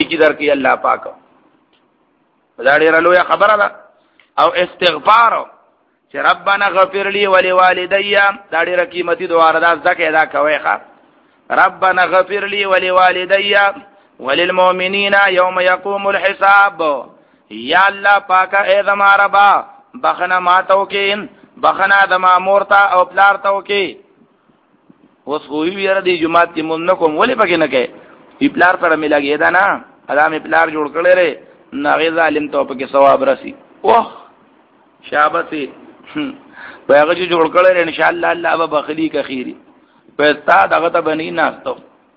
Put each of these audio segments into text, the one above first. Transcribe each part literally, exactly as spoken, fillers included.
نیکی درکې الله پاک. دا ډیره لویه خبره ده. او استغفار چې ربنا غفر لي ولوالدي دا ډیره قیمتي دعا ده. ځکه دا کوي ښا ربنا غفر لي ولوالدي وللمؤمنين يوم يقوم الحساب. یا الله پاک اے زما ربا بخنه ماتو کې بخنه د مامور ته او پلار ته وکي. اوس خو یې دی جمعات کې مونږ کوم ولې پکې نه کوي ای پلار سره ملاګي دا نه ادم پلار جوړ کړي ره ناغي ظالم ته پکې ثواب راسي. اوه شابسي پیغه چې جوړ کړي ره ان شاء الله الله به بخلی کا خيري پستا دغه ته بني ناستو.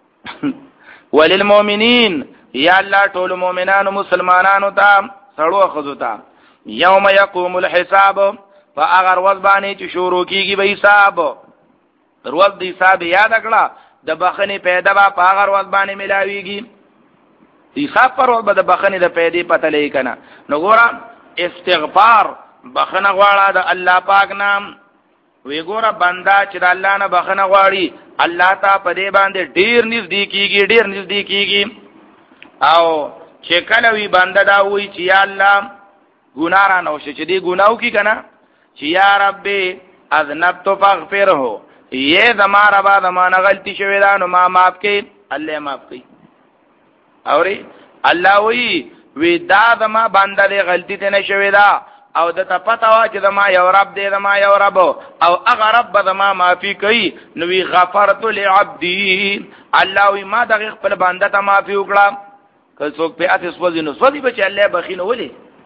وللمؤمنین یا الله ټول مؤمنانو مسلمانانو ته سړو خذو ته یوم یقوم الحساب فاغر وذبانی چې شروع کیږي به حساب. روز د حساب یاد کړه د بخنی پیدا با پاغر وذبانی ملاویږي. حساب پر وخت د بخنی د پیدې پته لې کنه. نو ګوره استغفار بخنه غواړه د الله پاک نام. وی ګوره بندا چې د الله نه بخنه غواړي الله ته په دې باندې ډیر نزدیکیږي ډیر نزدیکیږي. او چې کله وی بنده دا وی چې یا الله ګناه را نو شي چې دی ګناو کی کنه چې یا ربي اذنبت فاغفره یہ زما ربا زمانه غلطی شوی دا نو ما معاف کړي الله معاف کړي. اوري الله وی وی دا زما بنده دی غلطی ته نه شوی دا او د ته پتا وا چې زما یو رب دی زما یو رب او هغه رب زما معافي کوي نو وی غفرت لعبدی الله وی ما دغه خپل بنده ته معافي وکړه. که څوک په اساس وځي نو سودی بچ الله بخینه ولي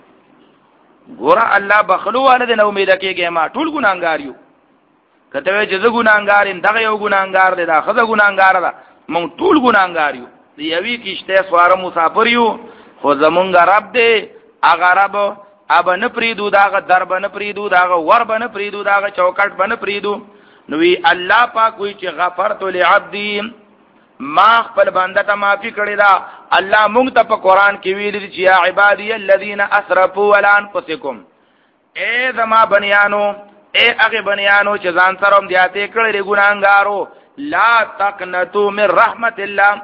ګوره الله بخلو والد نه امید کېږي ما ټول ګناګار یو. کته وی چې زه ګناګار یم دغه یو ګناګار دی دا خزه ګناګار ده مونږ ټول ګناګار یو. دی یوی کیشته سوار مسافر یو خو زمونږ رب دی هغه رب اب نه پریدو داغه درب نه پریدو داغه ور بن پریدو داغه چوکټ بن پریدو. نو وی الله پاک وی چې غفرت لعبدی ما خپل بنده ته معافي کړی دا. الله مونږ ته په قران کې ویل چې یا عبادی الذین اسرفوا علی انفسکم اے زما بنیانو اے هغه بنیانو چې ځان سره هم دیاته کړی ګناګارو لا تقنطوا من رحمت الله.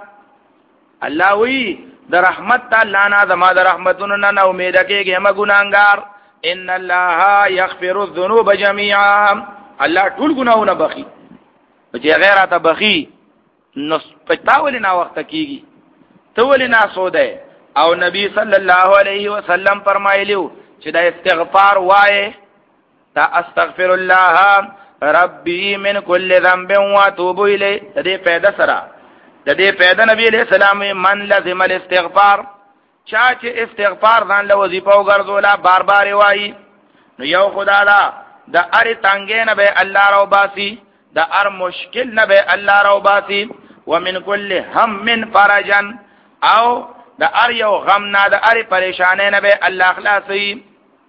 الله وی د رحمت الله نه زما د رحمتونو نه امید کېږي ما ګناګار. ان الله یغفر الذنوب جميعا الله ټول ګناونه بخي چې غیرته بخي نو پتاول نه وخت کیږي تول نه سوده. او نبی صلی الله علیه وسلم فرمایلیو چې دا استغفار وای تا استغفر الله ربي من كل ذنب واتوب الیه دې پیدا سره د دې پیدا نبی علیہ السلام من لازم الاستغفار چا چې استغفار ځان له وظیفه وګرځولا بار بار وای نو یو خدا دا د ار تنګې نه به الله راو باسي د ار مشکل نه به الله راو باسي ومن كل هم من فرجا او د ار یو غم نه د ار پریشانې نه به الله خلاصي.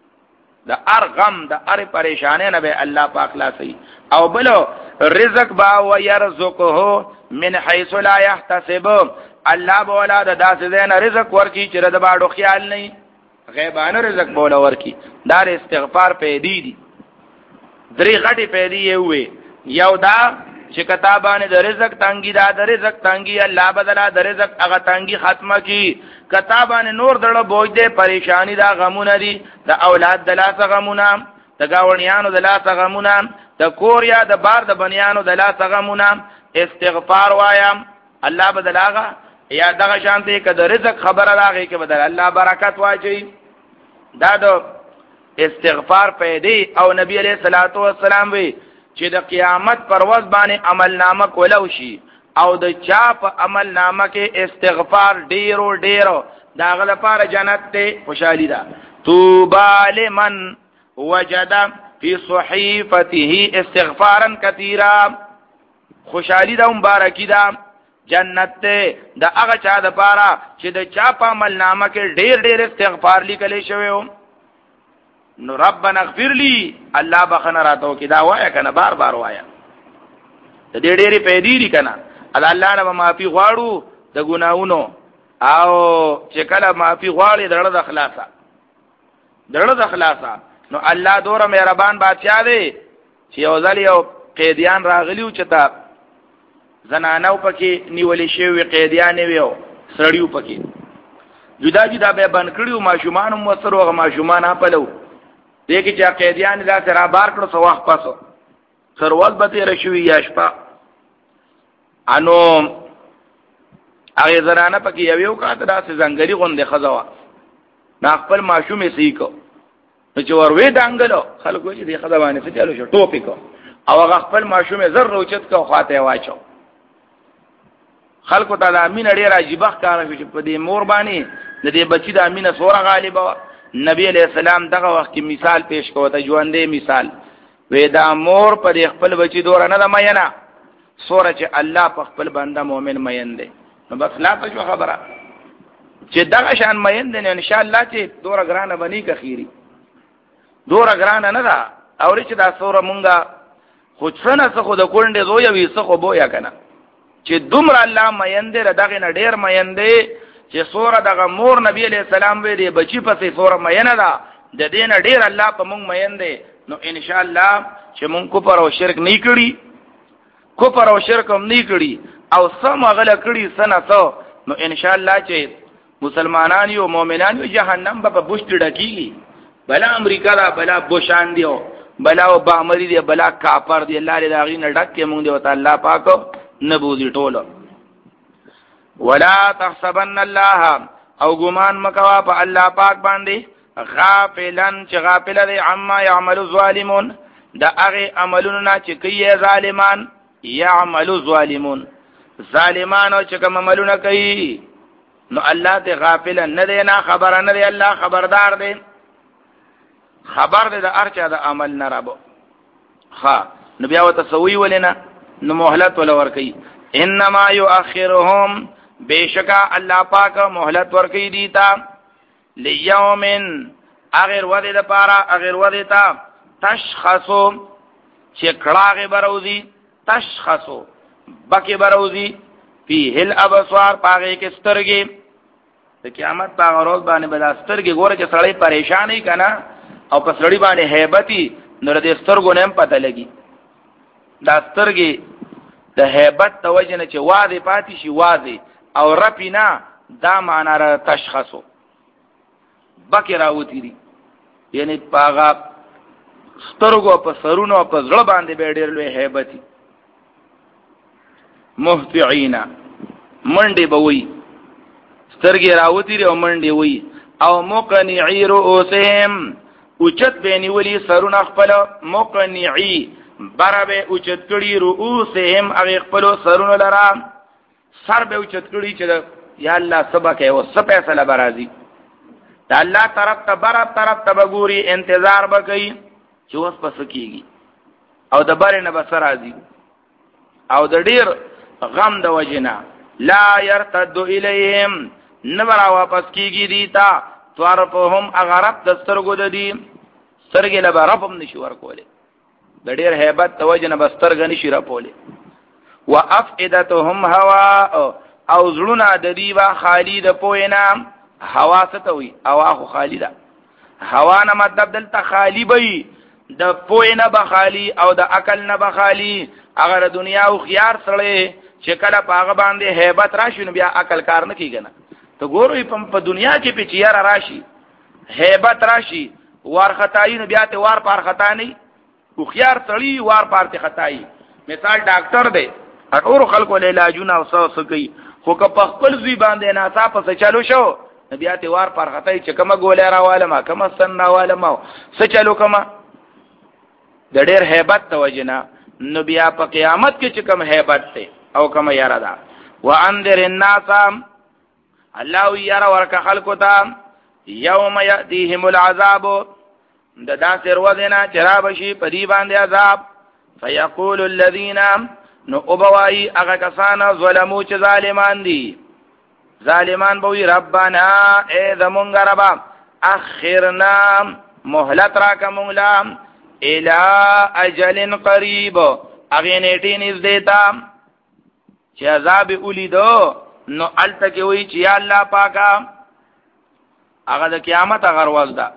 د ار غم د ار پریشانې نه به الله پاک خلاصي. او بلو رزق با ويرزقه من حيث لا يحتسب الله بولا د داسې زین رزق ورکی چې د باډو خیال نه غیبانه رزق بولا ورکی. دار استغفار پیدې دي درې غټي پیدې وي. یو دا چې کتابانه د رزق تنګي دا د رزق تنګي الله بدلا د رزق هغه تنګي ختمه کی. کتابانه نور دړه بوج دې پریشانی دا غمونه دي د اولاد د لاس غمونه د گاونیانو د لاس غمونه د کور یا د بار د بنیانو د لاس غمونه. استغفار وایم الله بدلاغه یا دغه شانته کې د رزق خبره راغی کې بدل الله برکت واچي. دا د استغفار پیدې او نبی علیہ الصلوۃ والسلام وی چې د قیامت پر ورځ باندې عمل نامه کولو شي او د چا په عمل نامه کې استغفار ډیرو ډیرو داغه لپاره جنت ته خوشالي ده. توبا لمن وجد فی صحیفته استغفارا کثیرا خوشالي ده مبارکی ده جنت ته د هغه چا د پاره چې د چا په عمل نامه کې ډیر ډیر استغفار لیکل شوی. نو ربنا اغفر لي الله بخنه راتو کې دا وایا کنه بار بار وایا د دې ډېری پیدې دي کنه الله نه معافي غواړو د ګناونو او چې کله معافي غواړي دړه د خلاصا دړه د خلاصا نو الله دوره مهربان بادشاہ دی چې یو ځل یو قیدیان راغلیو چې تا زنانو پکې نیولې شوی قیدیان ویو سړیو پکې جدا جدا به بن کړیو ماشومان مو سره هغه ماشومان اپلو دې کې چې قیدیان دا سره بار کړو سو وخت پاسو سروال به تیر شوی یا شپه انو هغه زرانه پکې یو یو کاته داسې زنګری غوندې خزوا نا خپل ماشومې سیکو چې وروي دانګلو خلکو چې دې خزوانه څه چالو شو ټوپی کو او هغه خپل ماشومې زر روچت کو خواته واچو خلکو ته د امین ډیر عجیب ښکار شو په دې مور باندې د دې بچی د امینه سوره غالبا نبی علیہ السلام دغه وخت کې مثال پیش کوو ته ژوندې مثال وې دا مور پر خپل بچی دور نه د مینا سوره چې الله په خپل بنده مؤمن مین دی نو بس لا په خبره چې دغه شان مین دی ان شاء الله چې دور غرانه بنی کخيري دور غرانه نه دا او چې دا سوره مونږه خو څنګه څه خو د کونډې زوی وي څه خو بویا کنه چې دومره الله مین دی دغه نه ډیر مین دی چې سوره دغه مور نبی علیہ السلام وی دی بچی پسې سوره مین ده د دین ډیر الله په مونږ مین دی نو ان شاء الله چې مونږ کو پر او شرک نه کړی کو پر او شرک هم نه کړی او سم غل کړی سنه څو نو ان شاء الله چې مسلمانان یو مؤمنان یو جهنم به بوشت ډکیږي بلا امریکا دا بلا بوشان دیو بلا او بامری دی بلا کافر دی الله دې داغي نه ډک کې مونږ دی وته الله پاک نبوذي ټولو ولا تحسبن الله او ګمان مکوا په الله پاک باندې غافلن چې غافل دی عما يعمل الظالمون دا هغه عملونه چې کوي ظالمان يعمل الظالمون ظالمان او چې کوم عملونه کوي نو الله ته غافل نه دی نه خبر نه دی الله خبردار دی خبر دی د ارچا د عمل نه رابو ها نو بیا وته سوي ولنا نو مهلت ولا ور کوي انما يؤخرهم بیشکا الله پاک مهلت ور کوي دیتا لیومن اغیر ودی د پارا اغیر ودی تا تشخصو چې کړهغه بروزی تشخصو بکی بروزی فی هل ابصار پاغه کې سترګې د قیامت په ورځ باندې بل سترګې ګوره چې سړی پریشان نه کنا او په سړی باندې heibati نور د سترګو نه پته لګي دا سترګې د hebat توجنه چې واضح پاتې شي واضح او رپینا دا معنا را تشخصو بکی راوتی دي یعنی پاغا سترګو په سرونو په زړه باندې به ډېر لوی heibati مهطعینا منډي بوي سترګې راوتی دي او منډي وي او مقنعي رؤوسهم اوچت بینی ولی سرون خپل مقنعی برابه اوچت کړي رؤوسهم هغه خپل سرون لرا سر به اوچت کړي چې یا الله سبا کوي او سب فیصله برازي دا الله طرف ته براب طرف ته بګوري انتظار وکړي چې اوس پس کیږي او د بار نه بسر راځي او د ډیر غم د وجنا لا يرتد اليهم نبر واپس کیږي دیتا طرفهم اغرب دسترګو د دې سترګې له برابم نشي ورکولې د ډېر hebat توجنه بسترګ نشي راپولې وافئدتهم هوا او زړونه د دې وا خالی د پوینا هوا ستوي هوا خو خالی ده هوا نه مطلب دلته خالی وي د پوینا بخالی او د عقل نه بخالی اگر دنیا او خيار سره چې کله پاغه باندې hebat راشي نو بیا عقل کار نه کیږي ته ګورې په دنیا کې په چیار راشي hebat راشي وار خدای نو بیا ته وار پار خطا نه خو خيار تړي وار پار ته خدای مثال ډاکټر دی اټور خلکو له علاجونه او څه کوي خو که په خپل ځی باندې نه صاحب څه چالو شو بیا ته وار پار خدای چې کومه ګولې راواله ما کومه سن راواله ما څه چالو کومه د ډېر hebat توجنا نو بیا په قیامت کې چې کوم hebat ته او کومه یاره ده وانذر الناس الله یاره ورکه خلکو ته یوم یاتیهم العذاب د داسې ورځې چراب شي په دې باندې عذاب فیقول الذين نو ابوای هغه کسان ظلمو چې ظالمان دي ظالمان به وي ربانا اے زمونږ رب اخرنا مهلت راکا مونږ الى اجل قریب اغه نیټه نږدې تا چې عذاب اولیدو نو الته کې وی چې یا الله پاکا هغه د قیامت هغه ورځ ده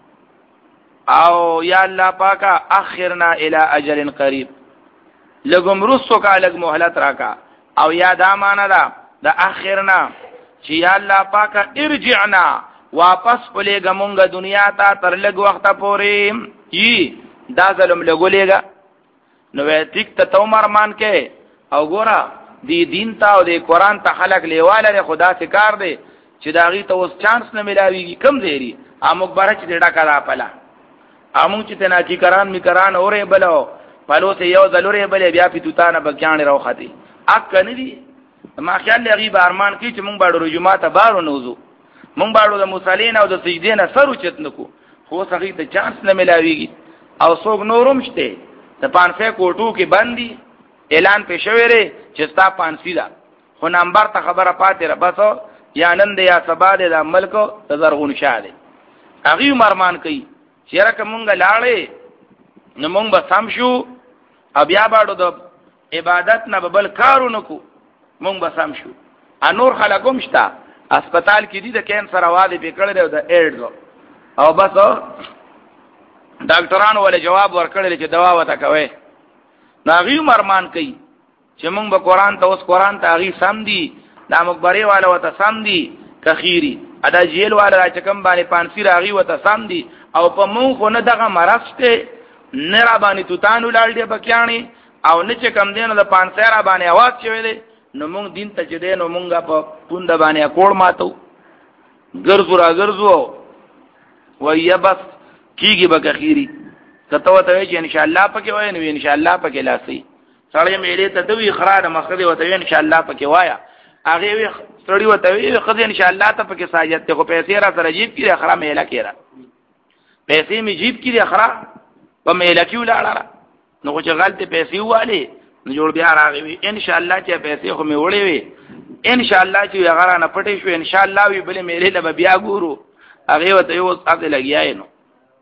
او یا الله پاکا اخرنا الى اجل قریب لګم رسو کا لګ مهلت راکا او یا دا معنا ده د اخرنا چې یا الله پاکه ارجعنا واپس پلېګه مونږه دنیا ته تر لږ وخته پورې یي دا ظلم لګولېګا نو ټیک ته تو مرمان کې او ګورا دی دین ته او دی قران ته خلق لیواله خدا سے کار دی چې داغي ته اوس چانس نه ملاويږي کم دیری اموږ بارچ ډډا کرا پلا اموږ چې تنا چې کران می کران اورې بلو پلو ته یو ضروري بلې بیا پیتوتانه بګیان راوخدي اک نه دی ما خیال لغي بارمان کې چې مونږ باندې رجوماته بارو نوزو مونږ باندې د مصالین او د سجدې نه سر اوچت نکو خو سغي ته چانس نه ملاويږي او څوک نورم شته د پانځه سوه کوټو کې باندې اعلان پېښوي چې ستا پانسی دا خو نمبر ته خبره پاتې را بسو یا نن دی یا سبا دی د ملک تزرغون شاده اغي مرمان کوي چې راکه مونږه لاړې نو مونږ به سم شو بیا باندې د عبادت نه بل کارو نکو مونږ به سم شو انور خلقوم شتا هسپتال کې دي د کینسر اواز په کړل دی د ایډز او بس ډاکټرانو ول جواب ورکړل چې دوا وته کوي ناغي مرمان کوي چې مونږ به قران ته اوس قران ته اغي سم دي دا مخبري والا وته سم دي کخيري ادا جیل والا چې کم باندې پانسی راغي وته سم دي او په مونږ خو نه دغه مرسته نه را باندې توتانو لاړ دی بکیانی او نه چې کم دینه د پانسی را باندې आवाज چوي دي نو مونږ دین ته چې دینو مونږه په پوند باندې کوړ ماتو ګرځو را ګرځو ویا بس کیږي بکخيري کته وته چې ان شاء الله پکې وای نو ان شاء الله پکې لاسي سړی میلې ته دوی خراد مخدي وته ان شاء الله پکې وایا هغه وی سړی وته وی خدای ان شاء الله ته پکې ساجت ته خو پیسې را سره جیب کې اخره میلا کېرا پیسې می جیب کې اخره په میلا کې ولاړه نو چې غلطه پیسې واله نو جوړ بیا راغی ان شاء الله چې پیسې خو می وړې وي ان شاء الله چې هغه نه پټې شو ان شاء الله وی بل میلې له بیا ګورو هغه وته یو څه لګیای نو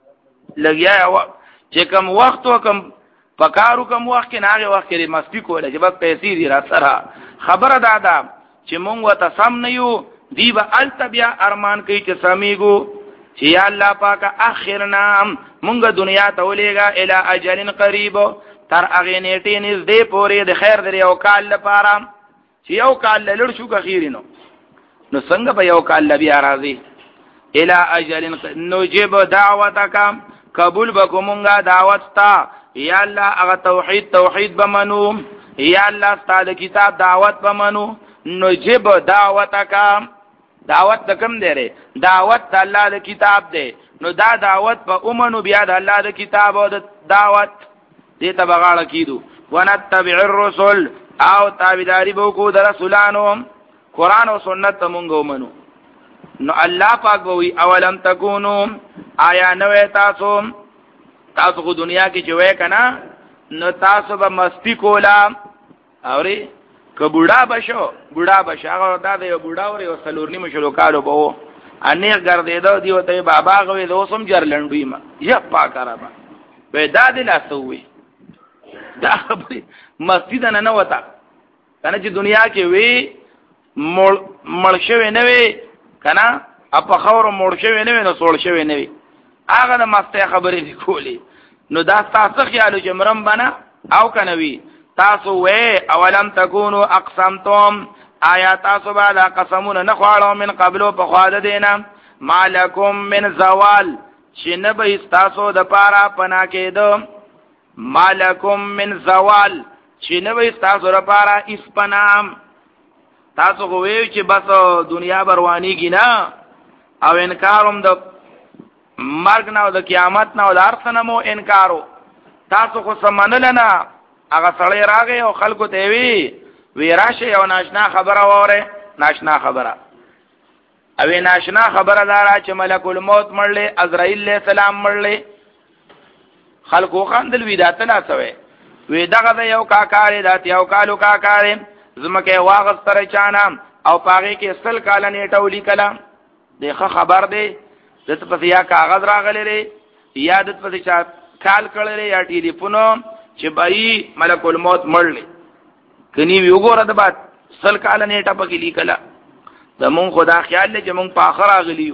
لګیا چې کوم وخت وکم پکارو کوم وخت کې ناغه وخت کې مستی کوله چې بس پیسې دي را سره خبره دادا چې مونږ وته سم نه یو دی به التبیا ارمان کوي چې سميګو چې یا الله پاک اخرنا مونږ دنیا ته ولېګا الی اجل قریب تر اغه نیټې نږدې پورې د خیر درې او کال لپاره چې یو کال لړ شو کخیرینو نو څنګه به یو کال بیا راځي الی اجل نجيب دعوتک قبول بکومونګه دعوت تا یا الله هغه توحید توحید بمنو یا الله ستاسو کتاب دعوت بمنو نجيب دعوتک دعوت کم دی ره دعوت د الله د کتاب دی نو دا دعوت په اومنو بیا د الله د کتاب او د دعوت دې ته بغاړه کیدو ونتبع الرسل او تابعداري وکړو د رسولانو قران او سنت مونږ ومنو نو الله پاک وی اولم تکونو آیا نوې تاسو تاسو کو دنیا کې جوې کنا نو تاسو به مستی کولا اوري که بوډا بشو بوډا بشو هغه دا د یو بوډا ور یو سلورنی مشلو کارو بو انیغ ګرځیدو دی وته بابا غوي دوسم جرلندوی ما یا پاکارا با به دا د لاسوي دا مسجد نه نه وتا کنه چې دنیا کې وی مړ شوی نه وی کنه اپ خور مړ شوی نه وی نو سوړ شوی نه وی هغه د مسته خبرې دی کولی نو دا تاسو خیالو چې مرم بنا او کنه وی تاسو وې اولم تکونو اقسمتم آیا تاسو بعد قسمون نخواړو من قبلو په خواده دینا مالکم من زوال چې نه به تاسو د پاره پنا کېدو مالکم من زوال چې نه به تاسو لپاره اس پنام تاسو غوي چې بس دنیا بروانی گینا او انکاروم د مرګ نه او د قیامت نه او د ارثنه مو انکارو تاسو خو سمنل نه هغه سړی راغی او خلکو ته وی وی راشه او ناشنا خبره وره ناشنا خبره او ناشنا خبره دارا چې ملک الموت مړلې عزرائیل علیہ السلام مړلې خلکو خندل وی داته لا سوې وی دغه یو کاکارې دات یو کالو کاکارې زمکه واغستره چانا او پاغه کې سل کال نیټه ولیکلا دغه خبر دی دته په یا کاغذ راغلی ری یا دته په چا کال کړی یا ټلیفونو چې بای ملک الموت مړلې کني وی وګوره د بعد سل کال نیټه پکې لیکلا د مون خدا خیال لې چې مون په اخر اغلیو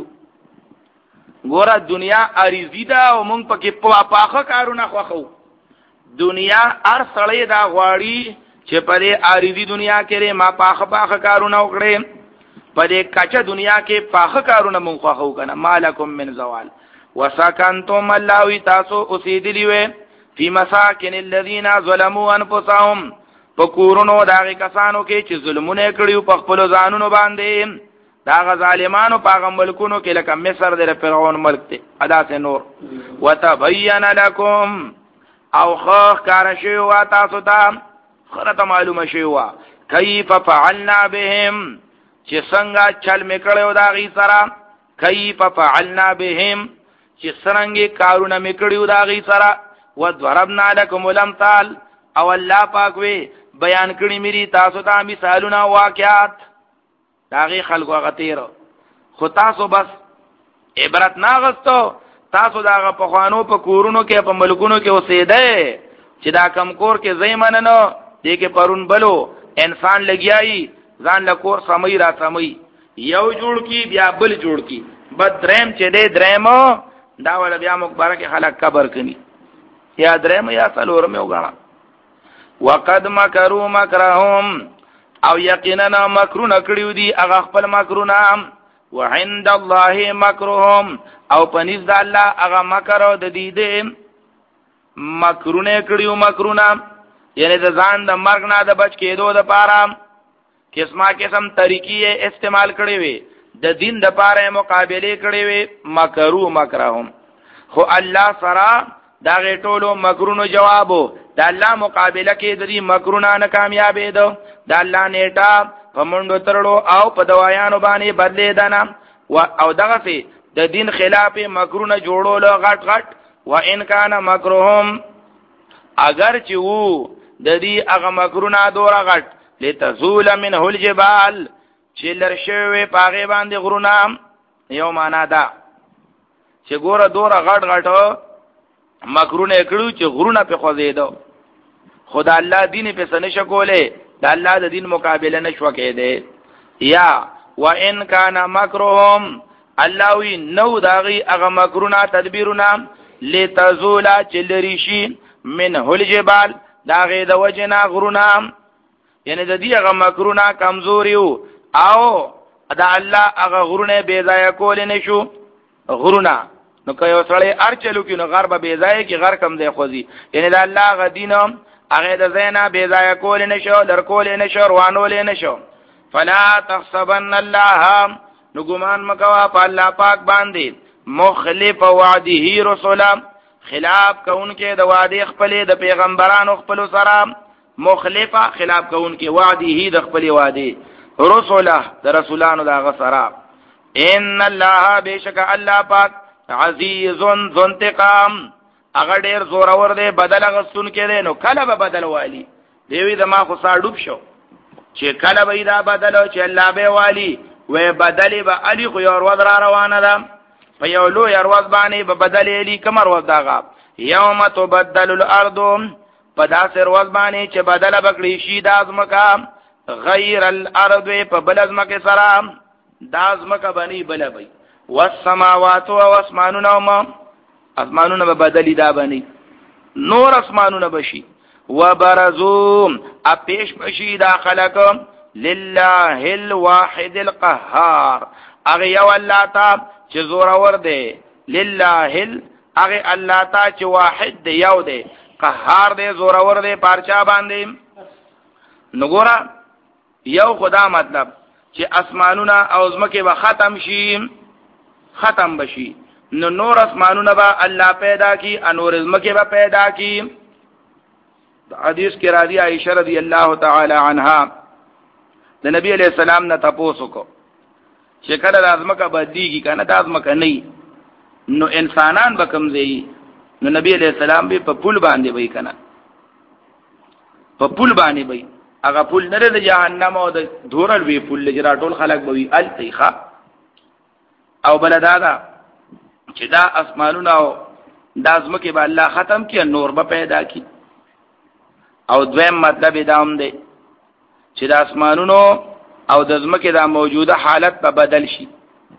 ګوره دنیا اریزی دا او مون پکې په پاخه کارونه خوخو دنیا ار سړی دا غواړي چې پرې اریزی دنیا کې ما پاخه پاخه کارونه وکړې په دې کچه دنیا کې پاخه کارونه مونږ خو کنه مالکم من زوال وسکنتم الله تاسو اوسېدلی وې فی مساکن الذین ظلموا انفسهم پکورونو داغه کسانو کې چې ظلمونه کړیو په خپل ځانونو باندې داغه ظالمانو په ملکونو کې لکه مصر د فرعون ملک ته ادا سے نور وتبین لكم او خخ کار شی وا تاسو ته خرته معلومه شی وا کیف فعلنا بهم چې څنګه چل میکړیو داغي سره کیف فعلنا بهم چې څنګه کارونه میکړیو داغي سره وضربنا لكم الامثال او الله پاک وی بیان کړی مری تاسو ته مثالونه واقعات داغه خلقو غتیر خو تاسو بس عبرت ناغستو تاسو داغه په خوانو په کورونو کې په ملکونو کې اوسېده چې دا کم کور کې زېمننو دې کې پرون بلو انسان لګیایي ځان له کور سمي را سمي یو جوړ کی بیا بل جوړ کی بد دریم چې دې درېمو دا ول بیا مبارک خلک قبر کني یا درېم یا څلورم یو غاڼه وقد مکروا مکرهم او یقینا مکرونه کړیو دي هغه خپل مکرونه وعند الله مکرهم او پنځ د الله هغه مکر د دې دې مکرونه کړیو مکرونه یعنی د ځان د مرګ نه د بچ کېدو د پاره قسمه قسم طریقې استعمال کړی وي د دین د پاره مقابله کړی وي مکرو مکرهم خو الله سره دا غټولو مکرونو جوابو د الله مقابله کې د دې مکرونه نه کامیابې دو د الله نیټه په منډو ترړو او په دوايانو باندې بدلې دنا او دغه سي د دین خلاف مکرونه جوړولو غټ غټ و ان کان مکرهم اگر چې وو د دې هغه مکرونه دورا غټ لتزول منه الجبال چې لرشوي پاغه باندې غرونه یو معنا ده چې ګوره دورا غټ غټ مکرونه کړو چې غرونه په خوځیدو خدا الله دین په سنشه کوله د الله د دین مقابله نشو کېده یا وان کان مکرهم الله وی نو داغي هغه مکرونه تدبیرونه لتزول چلریشی من الجبال داغه د وجنا غرونه یعنی د دې هغه مکرونه کمزوریو او دا الله هغه غرونه بے ځای کول نشو غرونه نو که یو سړی ارچلو کې نو غرب بے ځای کې غر کم دی خوځي یعنی دا الله غ دینم هغه د زینا بے ځای کول نشو در کول نشو روانول نشو فلا تحسبن الله نو ګمان مکوا په الله پاک باندې مخلف وعده رسولا خلاف کونکي د وعده خپل د پیغمبرانو خپل سره مخلفه خلاف کونکي وعده د خپل وعده رسولا د رسولانو د غسرا ان الله بشک الله پاک عزیز ذو انتقام اگر ډیر زور اور دی بدل غستون کې دی نو کله به بدل والی دیوی د ما خو ساډوب شو چې کله به دا بدل چې الله به والی و بدل به علی خو یو ورځ را روانه ده په یو لو یو ورځ باندې به بدل علی کمر ورځ داغه یوم تبدل الارض په داسې ورځ باندې چې بدل بکړي شي د ازمکا غیر الارض په بل ازمکه سره د ازمکه باندې بل بي والسماوات واسمانونه ما اسمانونه به بدلی دا باندې نور اسمانونه بشي وبرزو اپیش بشي دا خلق لله الواحد القهار اغه یو الله تا چې زور اور دی لله اغه الله تا چې واحد دی یو دی قهار دی زور اور دی پارچا باندې نګورا یو خدا مطلب چې اسمانونه او زمکه به ختم شي ختم بشي نو نور اسمانونه با الله پیدا کی انور زمکه با پیدا کی حدیث کې راځي عائشہ رضی الله تعالی عنها د نبی علیہ السلام نه تاسو کو چې کله لازمکه بدیږي کنه د ازمکه نه نو انسانان به کمزې نو نبی علیہ السلام به په پل باندې وای کنه په پل باندې وای هغه پل نه د جهنم او د دورل وی پل لجرا ټول خلق بوي التیخه او بلدادا چې دا اسمانونه او د ازمکه به الله ختم کړي نور به پیدا کړي او دویم مطلب دا هم دی چې د اسمانونو او د ازمکه دا موجوده حالت به بدل شي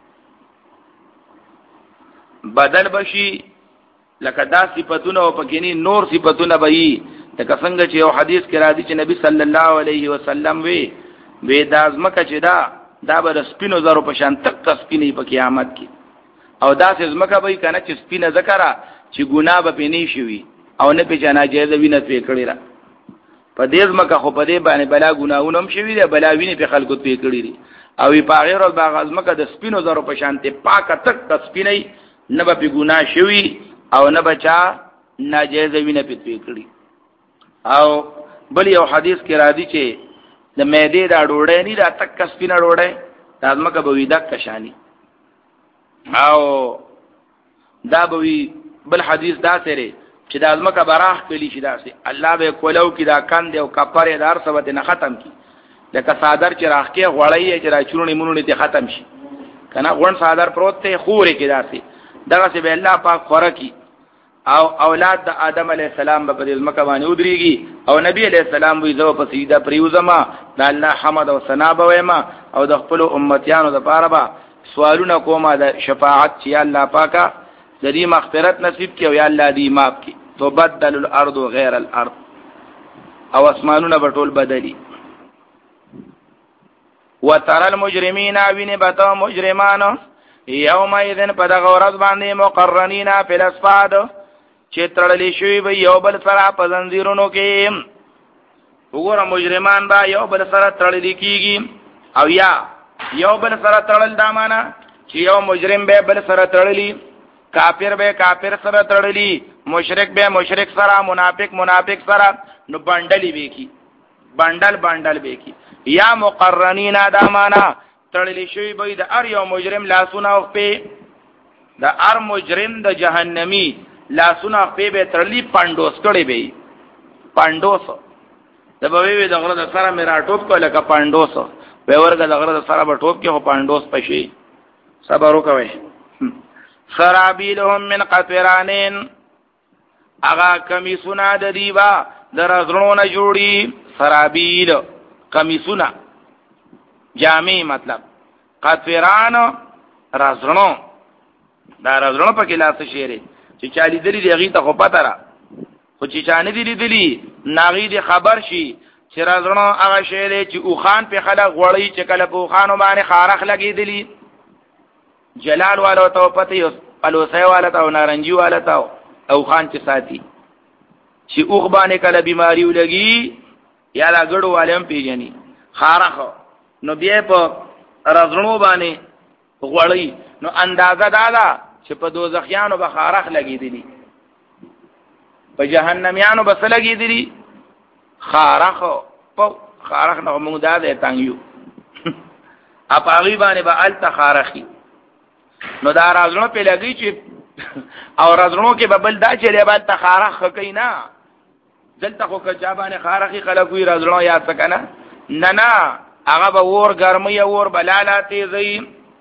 بدل بشي لکه دا صفاتونه او پکې نور صفاتونه به وي لکه څنګه چې یو حدیث کې راځي چې نبی صلی الله علیه وسلم وی وی د ازمکه چې دا دا به سپینو زرو په شان تک سپینې په قیامت کې او دا څه زمکه به کنه چې سپینه ذکره چې ګناه به پېنی شي او نه په جنایز وینې پې کړی را په دې زمکه خو په دې باندې بلا ګناونه هم شوي دي بلا وینې په خلکو پې کړی دي او په غیر او باغ زمکه د سپینو زرو په شان ته پاکه تک سپینې نه به په ګناه شوي او نه بچا ناجیز وینې پې کړی او بل یو حدیث کې راځي چې د مېدې دا ډوړې نه دا تک سپینه ډوړې دا زمکه به وي دک شانی او دا به وي بل حدیث دا سره چې د ازمکه براح کلی شي داسې الله به کولو کې دا کند او کپره دار سبت نه ختم کی لکه صادر چې راخکې غړی چې را چورونی مونږ ته ختم شي کنه غون صادر پروت ته خورې کې داسې دغه څه به الله پاک خوره کی او اولاد د آدم علی السلام په دې ازمکه باندې ودرېږي او نبی علی السلام وی زو په سیده پریوزما د الله حمد او ثنا بویما او د خپل امتیانو د پاره با سوالونه کومه د شفاعت چې الله پاکا د دې مغفرت نصیب کړي او یا الله دې معاف کړي تبدل الارض غیر الارض او اسمانونه بټول بدلی وترى المجرمين وین بتو مجرمانو یومئذ پدغه ورځ باندې مقرنین فی الاصفاد چې تړلې شوی به یو بل سره په زنجیرونو کې وګوره مجرمان با یو بل سره تړلې کیږي او یا یو بل سره تړل دا معنا چې یو مجرم به بل سره تړلی کافر به کافر سره تړلی مشرک به مشرک سره منافق منافق سره نو بندلی به کی بندل بندل به کی یا مقرنین دا معنا تړلی شوی به د ار یو مجرم لاسونه او په د ار مجرم د جهنمی لاسونه په به تړلی پاندوس کړي به پاندوس د بوي د غره د سره میرا ټوپ کوله کا پاندوس په ورګه د غره د سره په ټوپ کې هو پاندوس پشي صبر وکوي سرابیلهم من قطرانین اغا کمیسونا د دیوا د رزړونو نه جوړي سرابیل کمیسونا جامع مطلب قطران رزړونو دا رزړونو په کې لاس شيره چې چالي دلی دیږي ته خو پته را خو چې چانه دلی دلی ناغي دی خبر شي چې رزړونو هغه شيره چې او خان په خلک غوړی چې کله په خانو باندې خارخ لګیدلی جلال والا ته پته یو پلوسای والا ته او نارنجي والا ته او خان چې ساتي چې اوغ باندې کله بیماری ولګي یا لا ګړو والم پیجنې خارخ نو بیا په رزړونو باندې غوړی نو اندازه دادا چې په دوزخیانو به خارخ لګیدلی په جهنميانو بس لګیدلی خارخ په خارخ نو موږ دا ده تانګیو اپاغي باندې به ال تخارخي نو دا رازونو په لګی چې او رازونو کې ببل دا چې له بعد تخارخ کینا دلته خو کچا باندې خارخي خلکوې رازونو یاد سکنه نه نه هغه به ور ګرمي ور بلاله تیزي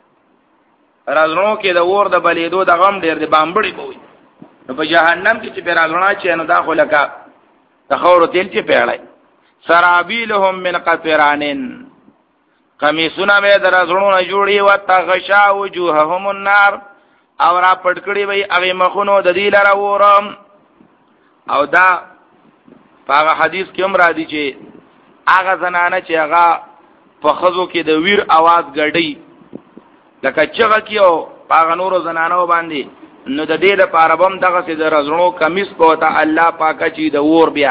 رازونو کې د ور د بلیدو د غم ډیر د بامبړي بوي نو په جهنم کې چې په رازونو چې نو دا خو لکه تخور تل چې پیړای سرابیلهم من قطرانن قمیصونه به در رازونو نه جوړي او تغشا وجوههم النار او را پټکړي وي هغه مخونو د دې لاره ورم او دا هغه حدیث کې هم را دي چې هغه زنانه چې هغه په خزو کې د ویر आवाज غړي لکه چغه کیو هغه نور زنانو باندې نو د دې لپاره بم دغه سي د رزړو کمیس پوتا الله پاک چې د ور بیا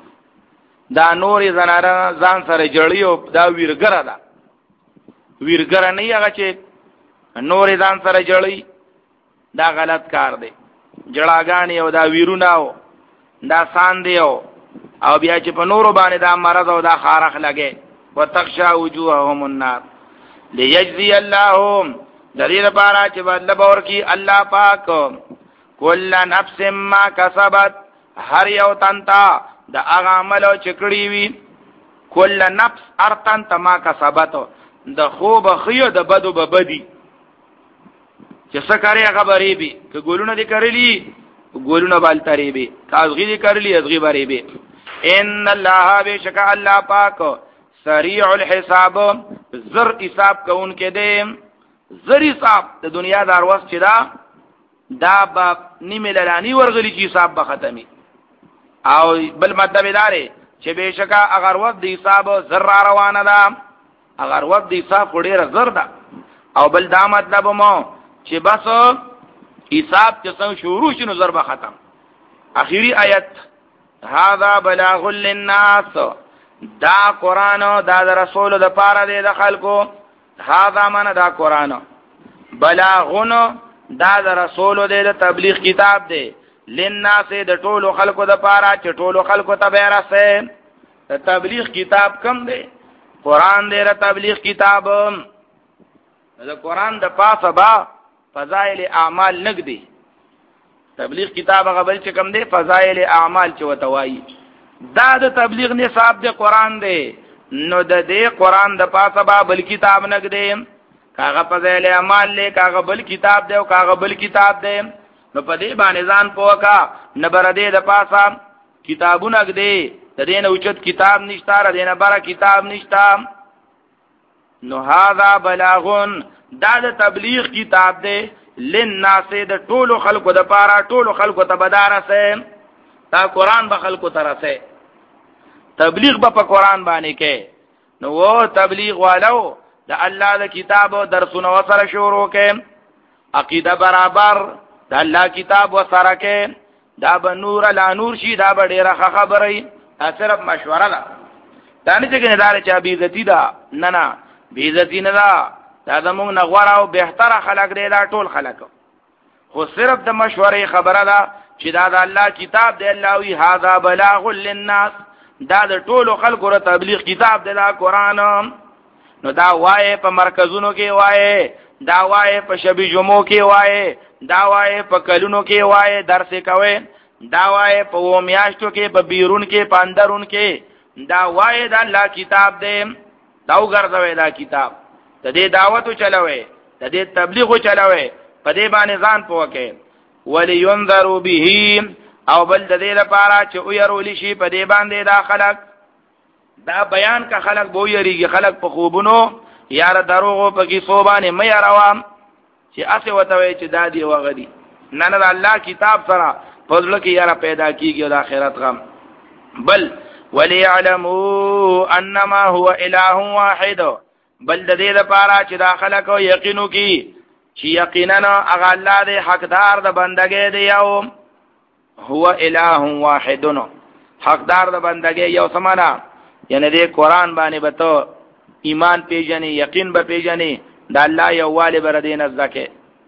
دا نور زنانه ځان سره جړیو دا ویرګره ده ویرګره نه هغه چې نور ځان سره جړی دا غلط کار دی جړاګانی او دا ویروناو دا سان دیو او بیا چې په نور باندې دا مرض او دا خارخ لګي وتخشى وجوههم النار ليجزي الله دلیل لپاره چې بدل باور کی الله پاک کل نفس ما کسبت هر یو تنتا د هغه عمل چې کړی وي کل نفس ارتن تما کسبت د خوب خيو د بدو به بدی چې څه کاری خبرې به که ګولونه دي کړلی ګولونه بالتري به کازغی دي کړلی ازغی بری به ان الله بشک الله پاک سریع الحساب زر حساب کون کې دې زر حساب د دنیا دار وس چې دا دا با نیمه لانی ورغلی چې حساب به ختمي او بل مطلب داره چې بشکا اگر وخت د حساب زر روانه ده اگر وخت د حساب ډیره زر ده او بل دا مطلب مو چې بس حساب چې څنګه شروع شنو ضرب ختم. اخیری آیت هذا بلاغ للناس دا قران دا د رسول د پاره دی د خلکو. هذا من دا قران بلاغون دا د رسول دی د تبلیغ کتاب دی للناس د ټولو خلکو د پاره چې ټولو خلکو ته به راسه. تبلیغ کتاب کم دی قران دی د تبلیغ کتاب. د قران د پاسه با فضائل اعمال نګدي تبلیغ کتاب غبل چې کم دی فضائل اعمال چې وتوای دا د تبلیغ نصاب دی قران دی. نو د دې قران د پاسه با بل کتاب نګدي کاغه فضائل اعمال له کاغه بل کتاب دی او کاغه بل کتاب دی. نو په دې باندې ځان پوکا نبر دې د پاسه کتابونه نګدي د دې نه اوچت کتاب نشته را دې نه بار کتاب نشته. نو هاذا بلاغون دا د تبلیغ کتاب دی للناس د ټولو خلکو د پاره ټولو خلکو ته بدارسه. دا قران به خلکو ته راسه تبلیغ به په قران باندې کې. نو و تبلیغ والو د الله د کتاب او درسونه وسره شروع کې عقیده برابر د الله کتاب وسره کې دا به نور لا نور شي دا به ډیره خبرې صرف مشوره ده. دا نه چې نه دار چا بي عزت ده نه نه بي عزت نه ده دا زموږ نغوار او بهتره خلق دی دا ټول خلق خو صرف د مشورې خبره ده چې دا د الله کتاب دی. الله وی هاذا بلاغ للناس دا د ټولو خلکو ر تبلیغ کتاب دی دا قران. نو دا وایي په مرکزونو کې وایي دا وایي په شبي جمعو کې وایي دا وایي په کلونو کې وایي درس کوي دا وایي په و میاشتو کې په بیرون کې په اندرون کې دا وایي دا الله کتاب دی. دا وګرځوي دا کتاب د دې دعوتو چلوي د دې تبلیغو چلوي په دې باندې ځان پوکې ولينذروا به او بل د دې لپاره چې او يرول شي په دې باندې دا خلق دا بیان کا خلق بو یریږي خلق په خوبونو یار دروغو په کې صوبانه مې روام چې اسه وتوي چې دادی وغدي نه نه الله کتاب سره فضل کې یاره پیدا کیږي د آخرت غم. بل وليعلموا انما هو اله واحد بل د دې لپاره چې دا خلق او یقینو کی چې یقینا هغه الله دې حقدار د بندګۍ دی یو هو اله واحد حقدار د بندګۍ یو سمانا یعنی دې قران باندې به ته ایمان پیژنې یقین به پیژنې د الله یو والي بر دین زکه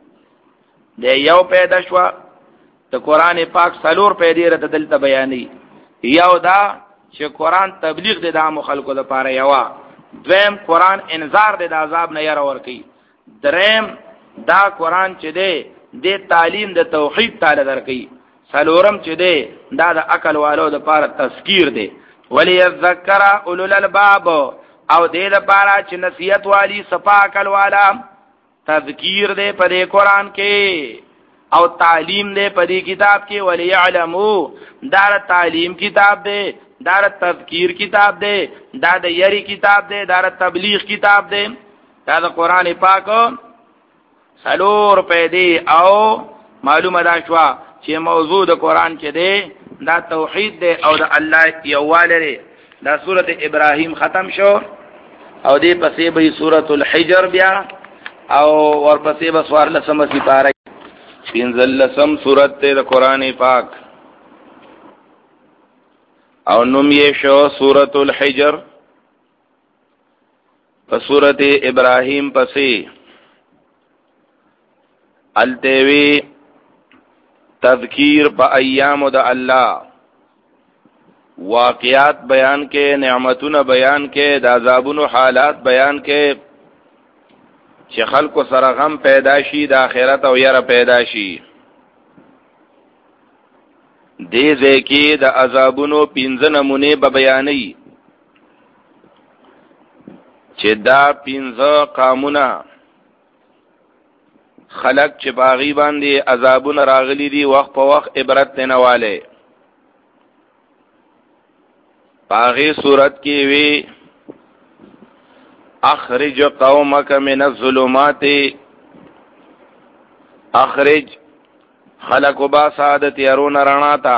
دې یو پیدا شو ته قران پاک سلور پیدا رته دلته بیانې یو دا چې قران تبلیغ دې د عام خلکو لپاره یوا دویم قران انذار دې د عذاب نه ير ور کوي دریم دا قران چې دې د تعلیم د توحید تعالی درکې سلورم چې دې دا د عقل والو د لپاره تذکیر دې وليذكر اولو الالباب او دې لپاره چې نصیحت والی صفا عقل والا تذکیر دې په دې قران کې او تعلیم دې په دې کتاب کې وليعلموا دا تعلیم کتاب دې دا تذکیر کتاب دې دا د یری کتاب دې دا تبلیغ کتاب دې دا د قران پاک سلور پیدا او معلومه دا شو چې موضوع د قران کې دې دا توحید دې او د الله یواله دا سورته ابراهیم ختم شو او دې پسې به سورته الحجر بیا او ورپسې به سوار لسم سپاره پنځل لسم سورته د قران پاک او نوم یې شو سورۃ الحجر په سورۃ ابراهیم پسې التوی تذکیر په ایام د الله واقعات بیان کې نعمتونه بیان کې د عذابونو حالات بیان کې چې خلکو سره غم پیدا شي د آخرت او یره پیدا شي دې ځکه د عذابونو پنځه نمونه به بیانې چې دا پنځه قامونه خلق چې باغی باندې عذابونه راغلي دي وخت په وخت عبرت نهواله باغی صورت کې وی اخرج قومک من الظلمات اخرج خلق با سعادت یارون رانا تا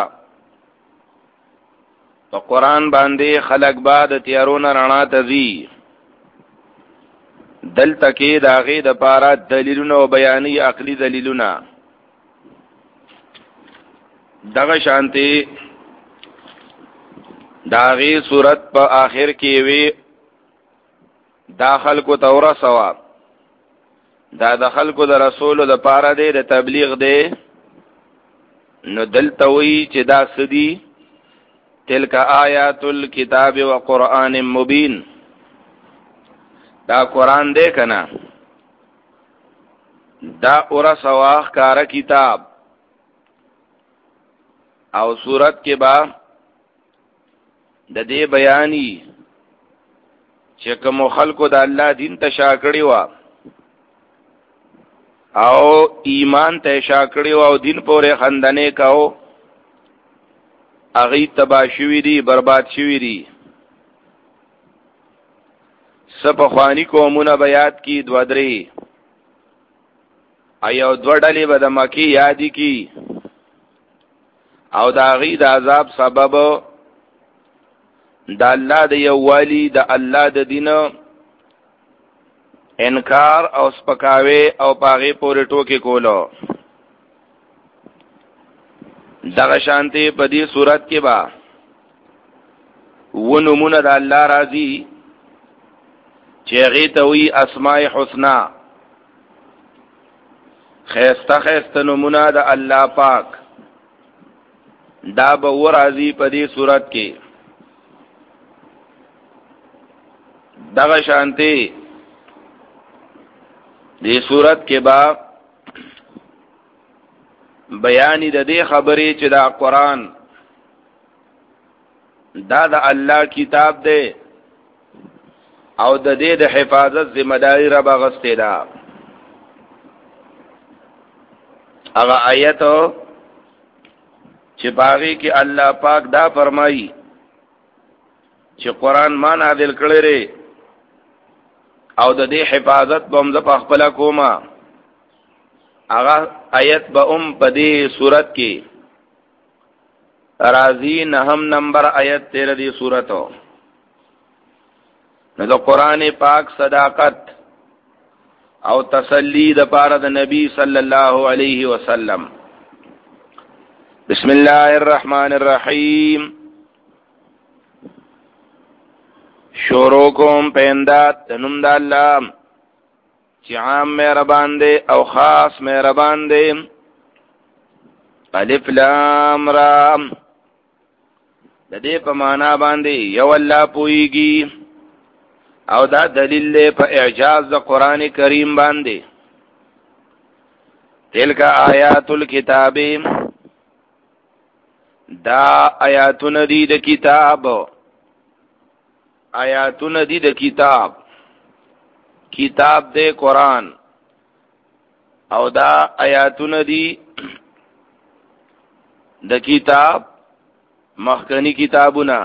په قران باندې خلق با د تیارون رانا تزي دلته کې د هغې دپاره دلیلونه او بیاني عقلي دلیلونه دغه شانتي د هغې صورت په آخر کې وي دا خلکو ته ورسوه دا د خلکو د رسولو دپاره دی د تبلیغ دی نو دلته وی چې دا سدي تلک آیات الکتاب و قرآن مبین دا قرآن دے کنا دا ورسوه ښکاره کتاب او صورت کې با د دې بیانی چې کوم خلکو د الله دین ته شا کړی و او ایمان ته شا کړی و او دین پورې خندنې کاو هغه تبا شوی دی برباد شوی دی سپخوانی قومونه بیات کی دو درې ایو دو ډلې به د مکی یادی کی او د هغې د عذاب سبب د الله د یووالي د الله د دین انکار او سپکاوي او پاغه پورې ټوکې کولو دغه شانتي په دې صورت کې با و نمونه د الله راضي چې هغې ته وی اسماء حسنا خیسته خیسته نمونه د الله پاک دا به و راضي په دې صورت کې دغه شانتي دې صورت کې با بیانی د دې خبرې چې دا قرآن دا د الله کتاب دی او د دې د حفاظت ذمہ داری را بغسته ده هغه آیت چې باغی کې الله پاک دا فرمایي چې قرآن ما نازل کړی ری او د دې حفاظت بم ز په خپل کومه هغه آیت به ام په دې صورت کې راضی نهم نمبر آیت تیرہ دی صورتو نو د قرآن پاک صداقت او تسلی د پاره د نبی صلی الله علیه وسلم بسم الله الرحمن الرحیم شروع کوم پیندات تنم د الله چې عام مهربان دی او خاص مهربان دی الف لام را د دې په معنا باندې یو الله پويږي او دا دلیل دی په اعجاز د قران کریم باندې تلک آیات الکتاب دا آیاتونه دی د کتاب آیاتونه دی د کتاب کتاب دے قرآن او دا آیاتونه دی د کتاب مخکنی کتابونه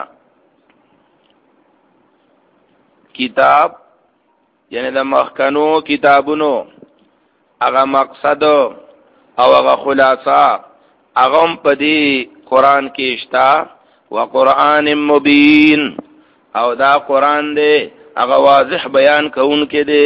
کتاب یعنی د مخکنو کتابونو هغه مقصد او هغه خلاصہ هغه په دې قرآن کې شتا و قرآن مبین او دا قرآن دی هغه واضح بیان کون کې دی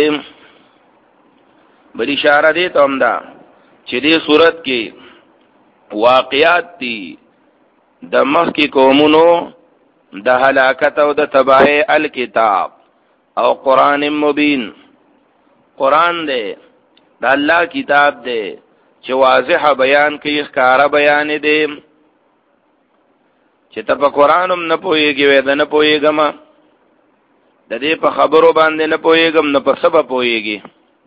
بل اشاره دی ته هم دا چې دې صورت کې واقعات دي د مخکې قومونو د هلاکت او د تباہی الکتاب او قرآن مبین قرآن دی د الله کتاب دی چې واضح بیان کوي ښکارا بیان دی چې ته په قرآن هم نه پوهېږې وې د نه پوهېږم د دې په خبرو باندې نه پوهېږم نه په څه به پوهېږي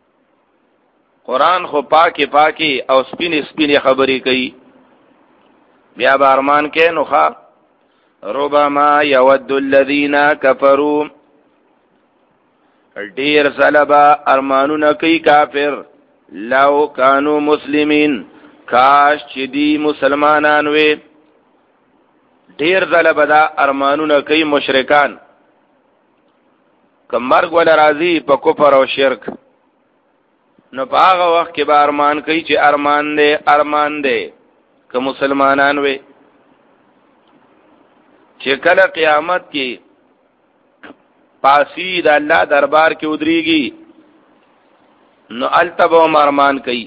قرآن خو پاکې پاکې او سپینې سپینې خبرې کوي بیا به ارمان کې نو ښه ربما یود الذین کفروا ډیر ځله ارمانونه کوي کافر لو کانو مسلمین کاش چې دی مسلمانان وي ډیر ځله به دا ارمانونه کوي مشرکان که مرګ ولا راځي په کفر او شرک نو په هغه وخت کې به ارمان کوي چې ارمان دی ارمان دی که مسلمانان وي چې کله قیامت کې پاسی د الله دربار کې ودرېږي نو التبو مرمان کوي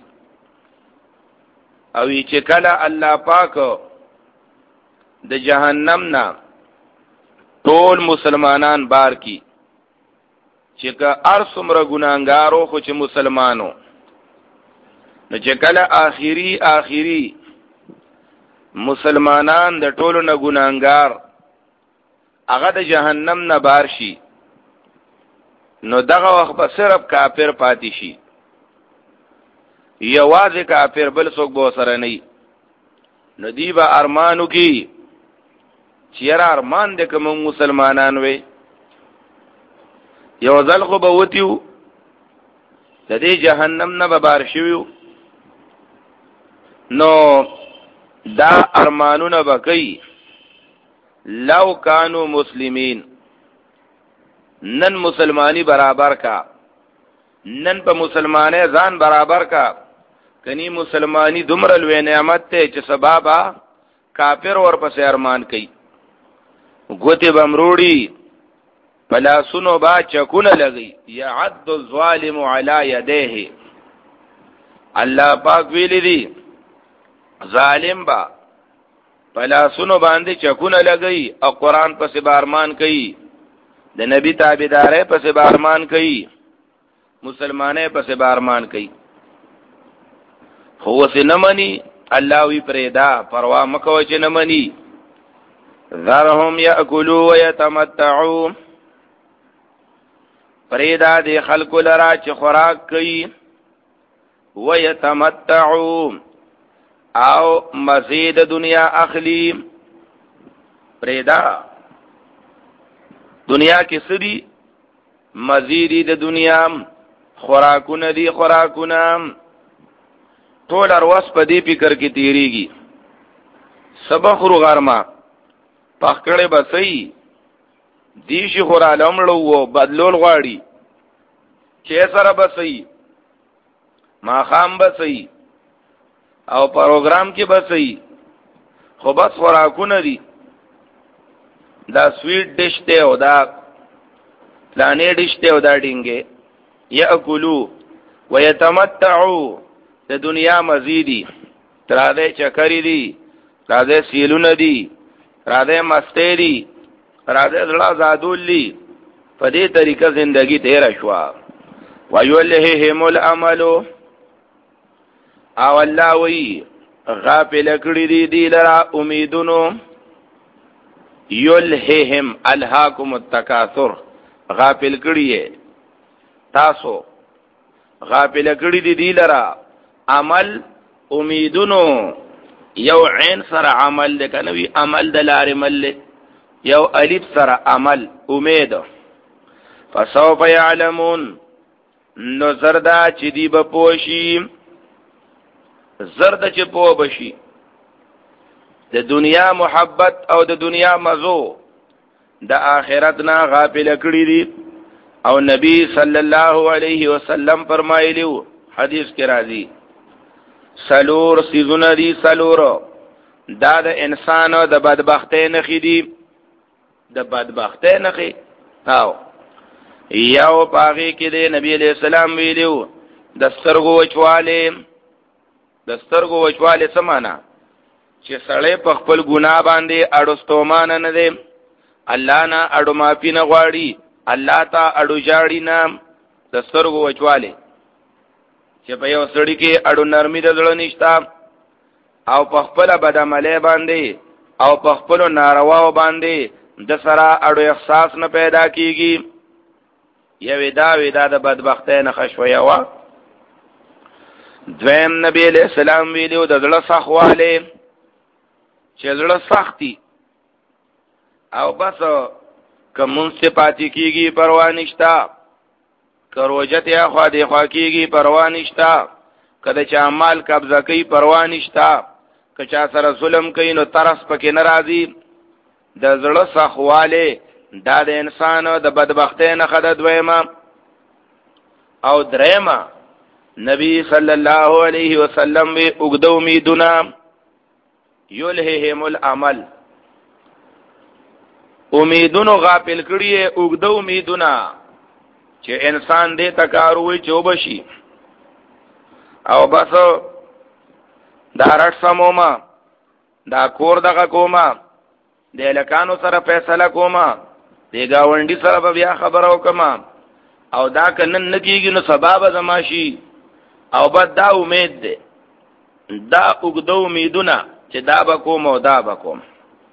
او چې کله الله پاک د جهنم نا ټول مسلمانان بار کی چې که ارسمره ګناګارو خو چې مسلمانو نو چې کله آخري آخري مسلمانان د ټولو نه ګناګار هغه د جهنم نه بار شي نو دغه وخت به صرف کافر پاتې شي یوازې کافر بل څوک به سره نه نو دی به ارمانو کی چیرې ارمان دې کوم مسلمانان وي یو ځل خو به وتیو د دې جهنم نه به بار شویو نو دا ارمانونه به کوي لو کانو مسلمین نن مسلمانی برابر کا نن په مسلمانه ځان برابر کا کني مسلمانی دومره لوی نعمت ته چې سبابا کافر ور پسې ارمان کوي ګوتې بمروړي پلا سنو با چکونه لګي يعد الظالم على يديه الله پاک ویلي دي ظالم با پلا سنو باندې چکونه لګي او قران پسې بارمان کوي د نبی تابعدارې پسې بارمان کوي مسلمانې پسې بارمان کوي خو وسه نمني الله وی پرېدا پروا مکو چې نمني ذرهم یاکلوا ويتمتعوا پرېدا دې خلق لرا چې خوراک کوي ويتمتعوا او مزید دنیا اخلی پرېدا دنیا کې سړي مزید د دنیا خوراکونه دي خوراکونه ټول ارواس په دې فکر کې تیریږي سبا خورو غرما پخکړې بسې دیشي خورا لمړو وو بدلول غواړي چې سره بسې ما خام بسې او پروګرام کې بسې خو بس خوراکونه دي دا سویټ ډش ته او دا پلانې ډش ته او دا ډینګه یاکلوا ويتمتعوا د دنیا مزیدی تراده چکری دی راده سیلونه دی راده مستی دی راده زړه زادول دی په دې طریقه زندگی تیر شوا ويلههم الامل او الله وی غافل کړی دی دی لرا امیدونو یلههم الهاکم التکاثر غافل کړی تاسو غافل کړی دی دی لرا عمل امیدونو یو عین سره عمل ده کنه وی عمل د لارې مل یو الف سره عمل امید فسوف يعلمون نو زردا چې دی به پوشي زرد چې پوه بشي د دنیا محبت او د دنیا مزو د آخرت نه غافل کړی دي او نبی صلی الله علیه وسلم فرمایلیو حدیث کې راځي سلور سیزونه دي سلور دا د انسان د بدبختۍ نخې دي د بدبختۍ نخې او یو پاغي کې د نبی علیہ السلام ویلو د سترګو وچواله د سترګو وچواله سمانا چې سړی په خپل ګناه باندې اړوستومان نه دی الله نه اړو معافي نه غواړي الله تا اړو جاړي نه د سترګو وچواله چې په یو سړی کې اړو نرمي د زړه نشتا او په خپل بدعمله باندې او په خپل نارواو باندې د سره اړو احساس نه پیدا کیږي یا ودا ودا د بدبختۍ نه خشوي وا دویم نبی علیہ السلام ویلو د زړه سخواله چې زړه سختي او بس کوم څه پاتې کیږي پروا نشتا کروجت یا خوا دی خوا کیږي پروا نشتا کله چې اعمال قبضه کوي پروا نشتا که چا سره ظلم کوي نو ترس پکې ناراضي د زړه سخواله دا د انسان د بدبختۍ نه خد دویما او دریما نبی صلی الله علیه وسلم وی اوګدو میدنا یلههم العمل امیدونو غافل کړي اوګدو امیدونه چې انسان دې تکاروي چوبشي او بس دا رټ سموما دا کور دغه کوما د الکانو سره فیصله کوما د گاونډي سره به بیا خبرو کوما او دا کنن نکیږي نو سبب زماشي او بد دا امید ده دا وګدو امیدونه چې دا به کوم او دا به کوم.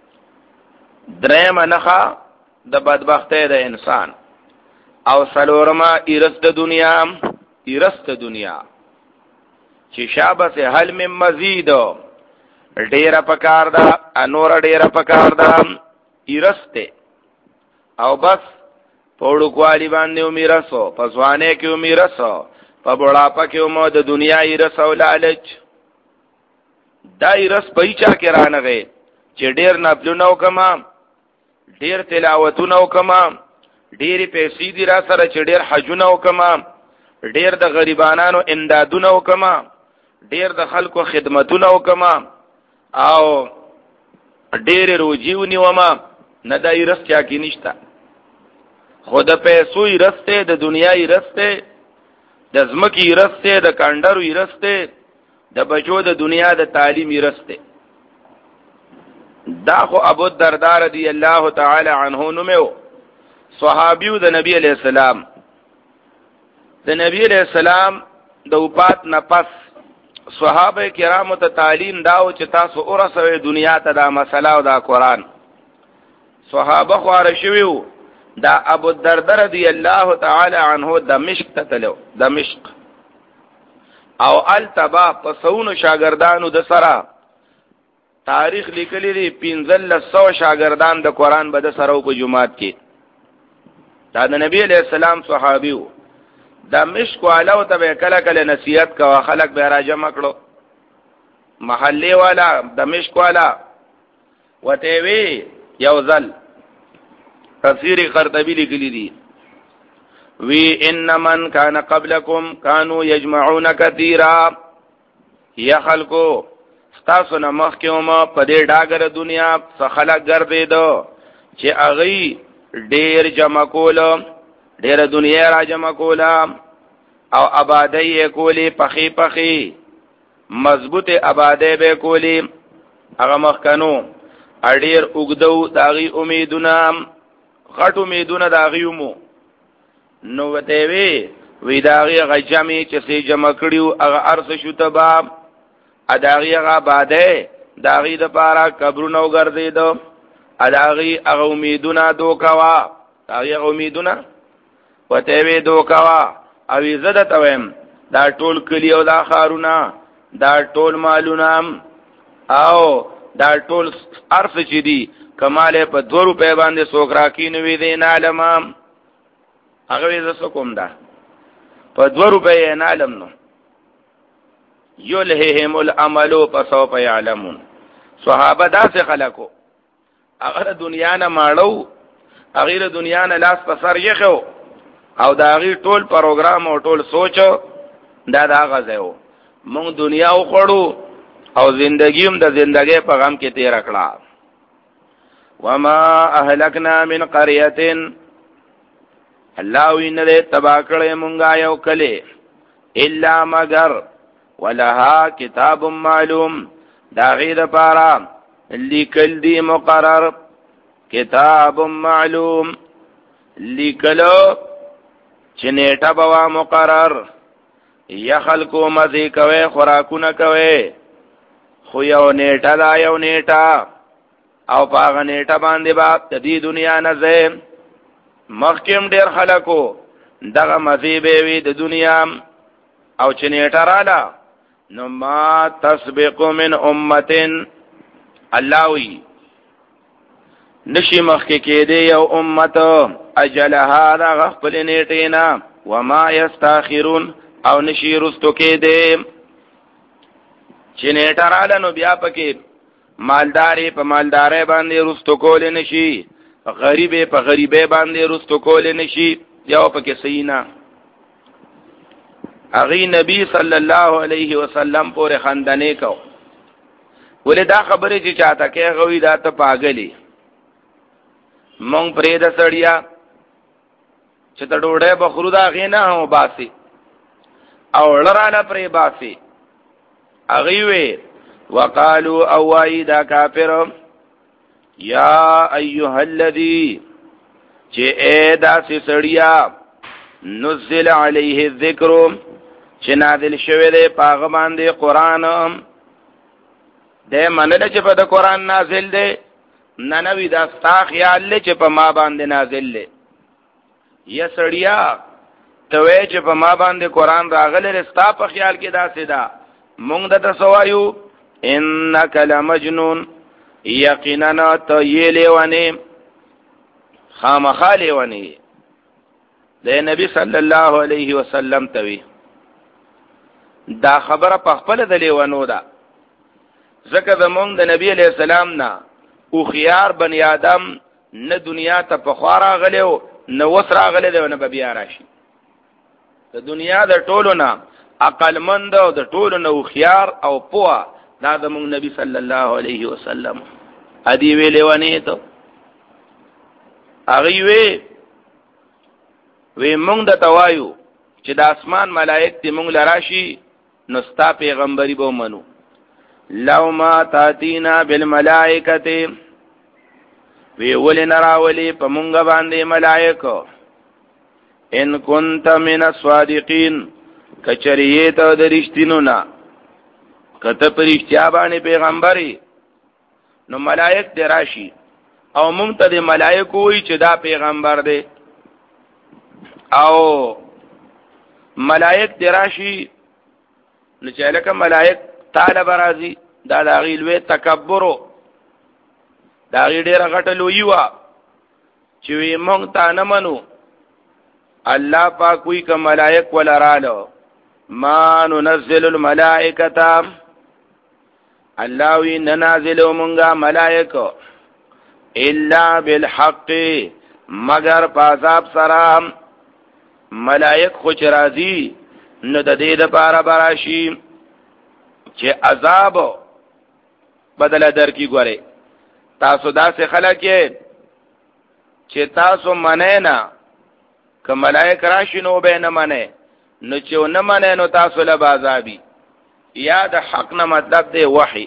درېم نخا د بدبختۍ د انسان او سلورما ایرس د دنیا ایرس د دنیا چې شابه سه حل من مزید ډیره پکار دا انور ډیره پکار دا ایرسته او بس پوړو کوالی باندې امیرسو پسوانه کې امیرسو په بڑاپا کې مو د دنیا ایرسو لالچ دا ایرس پېچا کې رانغه چې ډیر نپلونو کما ډیر تلاوتونو کما ډیر پیسې دی را سره چې ډیر حجونو کما ډیر د غریبانو امدادونو کما ډیر د خلکو خدمتونو کما او ډیر روجیونی وما نه د ایرس چا کې نشتا خود پیسو ایرسته د دنیا ایرسته د زمکی ایرسته د کاندرو ایرسته د بچو د دنیا د تعلیم ایرسته. دا خو ابو الدرداء رضی الله تعالی عنہ نومو صحابیو د نبی علیہ السلام د نبی علیہ السلام د وفات نه پس صحابه کرامو ته تعلیم داو چې تاسو اورسوي دنیا ته دا مسله او دا قران. صحابه خو راشویو دا ابو الدرداء رضی الله تعالی عنہ دمشق ته تلو دمشق او التبا پسونو شاگردانو د سره تاریخ لیکلی دی پینزل سو شاگردان د قرآن به د سره په جماعت کې دا د نبی علیہ السلام صحابیو دمشق والو ته کله کله نصیحت کوا خلق به را جمع کړو محله والا دمشق والا وته وی یوزل تفسیر قرطبی لیکلی دی وی ان من کان قبلکم کانوا یجمعون کثیرا یا خلقو تاسو نه مخکوم په دې ډاګر دنیا څخه خلق ګرځیدو چې اغي ډیر جمع کول ډیر دنیا را جمع کول او آبادی کولی پخی پخی مضبوط آبادی به کولی هغه مخکنو اډیر وګدو داغي امیدونه غټ امیدونه داغیومو نو وته وی وی داغي غجمی چې سي جمع کړیو هغه ارس شو تباب اداغي هغه باده داغي د پارا قبرونو ګرځیدو اداغي هغه امیدونه دوکوا داغي امیدونه وته وی دوکوا او عزت اویم دا ټول کلی او دا خارونه دا ټول مالونه او دا ټول ارس چې دی کماله په دو روپے باندې سوک راکی نوې دین عالم هغه زسو کوم دا په دو روپے نه عالم نو یلههم العمل فسوف يعلمون. صحابه داسې خلکو هغه دنیا نه ماړو هغه دنیا نه لاس په سر یخو او دا هغه ټول پروګرام او ټول سوچو دا دا غځو مونږ دنیا وخړو او زندگیم د زندګۍ په غم کې تیر کړه. وما اهلكنا من قريه الله وینه تباکړې مونږه یو کله الا مگر ولها کتاب معلوم دا غیر پارا لیکل دی مقرر کتاب معلوم لیکلو چنیټه بوا مقرر یا خلقو مزی کوي خوراکونه کوي خو یو نیټه دا یو نیټه او پاغه نیټه باندې با د دې دنیا نه زه مخکیم ډیر خلکو دغه مزی به وي د دنیا او چې نیټه رااله نو ما تسبق من امتن الله وی نشی مخک کې دی یو امت اجلها دا غفل نیټینا وما یستاخرون او نشی رستو کې دی چې نیټه رااله نو بیا پکې مالداري په مالداري باندې رستو کول نشي غریبې په غریبې باندې رستو کول نشي یو پکې سینا اغي نبی صلی الله علیه وسلم پورې خندنه کو ولې دا خبره چې چاته کې غوي دا ته پاگلی مونږ پرې د سړیا چې ته ډوډۍ بخرو دا غینا هو باسي او لراله پرې باسي اغي وی وقالو او ایدا کافر یا ایها الذی چې ادا سړیا نزل علیه الذکر چې نازل شوی دی پاغه باندې قران د منل چې په د قران نازل دی نه نوی دا ستا خیال له چې په ما باندې نازل دی یا سړیا ته وې چې په ما باندې قران راغلی رستا په خیال کې دا سدا مونږ د تسوایو انک لمجنون یقینا ته یې لیوانی خامخالی ونی د نبی صلی الله علیه وسلم توی دا خبره په خپل د لیوانو ده ځکه زمونږ د نبی علیہ السلام نه او خيار بنی آدم نه دنیا ته په خورا غلو نه وسرا غلې ده نه بیا راشي د دنیا د ټولو نه عقل مند او د ټولو نه او خيار او پوها دا زمونږ نبی صلی الله علیه وسلم ادي ویلې ونی ته هغه وی وی مونږ د توایو چې د اسمان ملائک ته مونږ لراشي نو ستا پیغمبري به منو لو ما تاتینا بالملائکه وی ولنا راولی په مونږ باندې ملائکه ان كنت من الصادقین کچریه ته د رښتینو نه کته پرشتیا باندې پیغمبري نو ملائک دی راشي او مونږ ته د ملائکه وی چې دا پیغمبر دی او ملائک دی راشي نو چې لکه ملائک تعالی برازي دا د غیلوي تکبر دا غی ډیر غټلو یوا چې وی مونږ ته نه منو الله پاک وی ک ملائک ولرالو ما ننزل الملائکه الله وی ننازل مونږه ملائکه الا بالحق مگر پازاب سلام ملائک خو چرازی نو د دې د پاره براشي چې عذاب بدل در کی ګوره تاسو داسې خلک چې تاسو منئ نه که ملائک راشي نو به نه منئ نو چې نه منئ نو تاسو له عذابي یا د حق نه مطلب دی وحی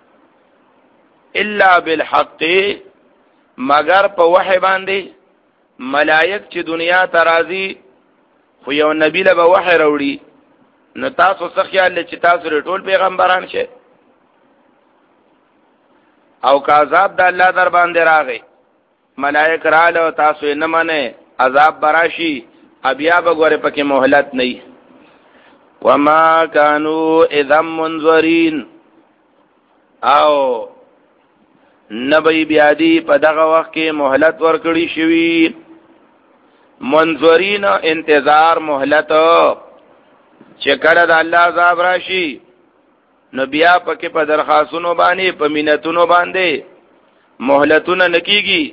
الا بالحق مگر په وحی باندې ملائک چې دنیا ترازی خو یو نبی له وحی راوړي نو تاسو څه خیال چې تاسو ټول پیغمبران شئ او که عذاب د الله در باندې راغی ملائک رااله تاسو نه منئ عذاب براشي بیا به ګوره پکې مهلت نه وما كانوا اذا منذرين او نبی بیا دی په دغه وخت کې مهلت ورکړی شوی منذرین انتظار مهلت چې کله د الله عذاب راشي نو بیا پکې په درخواستونو باندې په مینتونو باندې مهلتونه نکېږي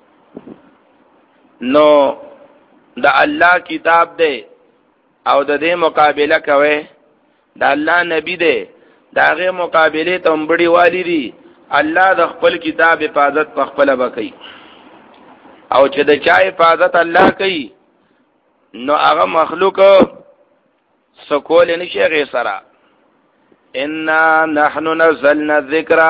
نو د الله کتاب دی او د دې مقابله کوي د الله نبی دی داغه مقابله ته مبړي والی دي الله د خپل کتاب حفاظت په خپل وکي او چې د چا حفاظت الله کوي نو هغه مخلوق سکول نشي غي سره ان نحن نزلنا الذکر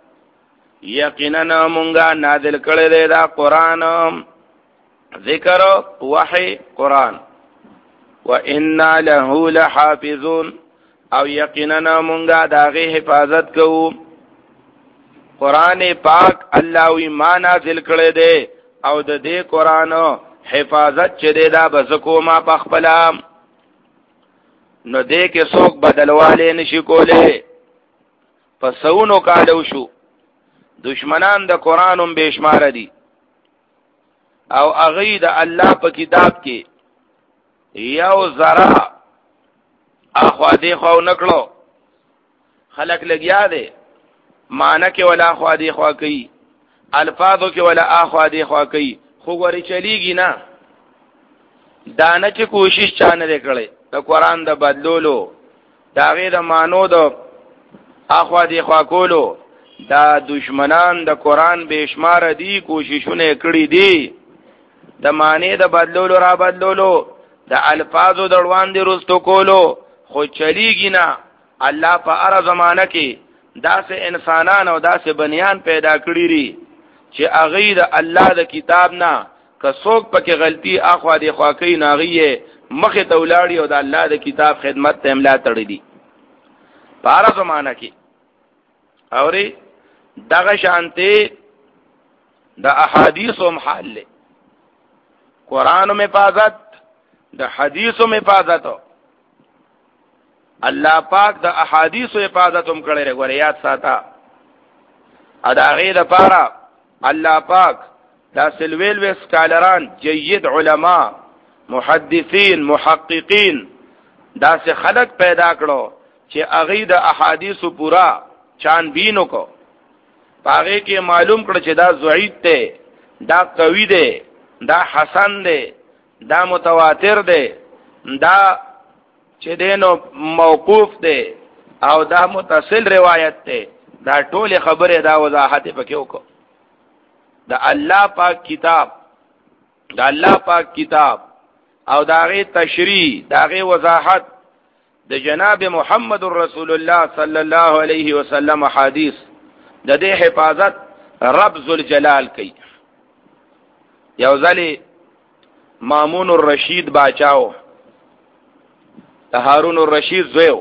یقینا مونږه نازل کړی دی دا قران ذکر وحی قران وانا له لحافظون او یقینا مونږه داغه حفاظت کوو قران پاک الله وی ما نازل کړی دی او د دې قران حفاظت چې دی دا بزکو ما پخپلام نو دې کې څوک بدلواله نشي کوله پسونو کالو شو دشمنان د قرانم بشمار دي او اغه د الله په کتاب کې یو ذرا اخوا دې خو نکړو خلق لګیا دي معنی کې ولا اخوا دې خوا کوي الفاظو کې ولا اخوا دې خوا کوي خو ګوري چلیږي نه دانه چې کوشش چانه کړي د قران د بدلولو دا غیر مانو د اخوا دې خوا کولو دا دشمنان د قران بشمار دي کوششونه کړي دي د معنی د بدلولو را بدلولو د الفاظو د روان دي رستو کولو خو چلیږي نه. الله په هر زمانہ کې داسې انسانان او داسې بنیان پیدا کړی دي چې هغه د الله د کتاب نه که څوک پکې غلطي اخوا دی خوا کوي ناغي مخه ته ولاړی او د الله د کتاب خدمت ته املا تړي دي په هر زمانہ کې. اوري دغه شانته د احادیث او محل قرآن میں حفاظت د حدیث میں حفاظت الله پاک د احادیث او حفاظت هم کړی غوړ یاد ساته. ادا غیر لپاره الله پاک دا سلویل و سکالران جید علما محدثین محققین دا سه خلق پیدا کړو چې هغه د احادیث پورا چانبینو کو پاره کې معلوم کړ چې دا ضعیف دی دا قوی دی دا حسن دی دا متواتر دی دا چې دینو موقوف دی او دا متصل روایت دی دا ټول خبره دا وضاحت پکې وکړه. دا الله پاک کتاب دا الله پاک کتاب او داغه تشریح داغه وضاحت د جناب محمد رسول الله صلی الله علیه وسلم حدیث د دې حفاظت رب ذل جلال کوي. یو ځلی مامون الرشید باچاو هارون الرشید زویو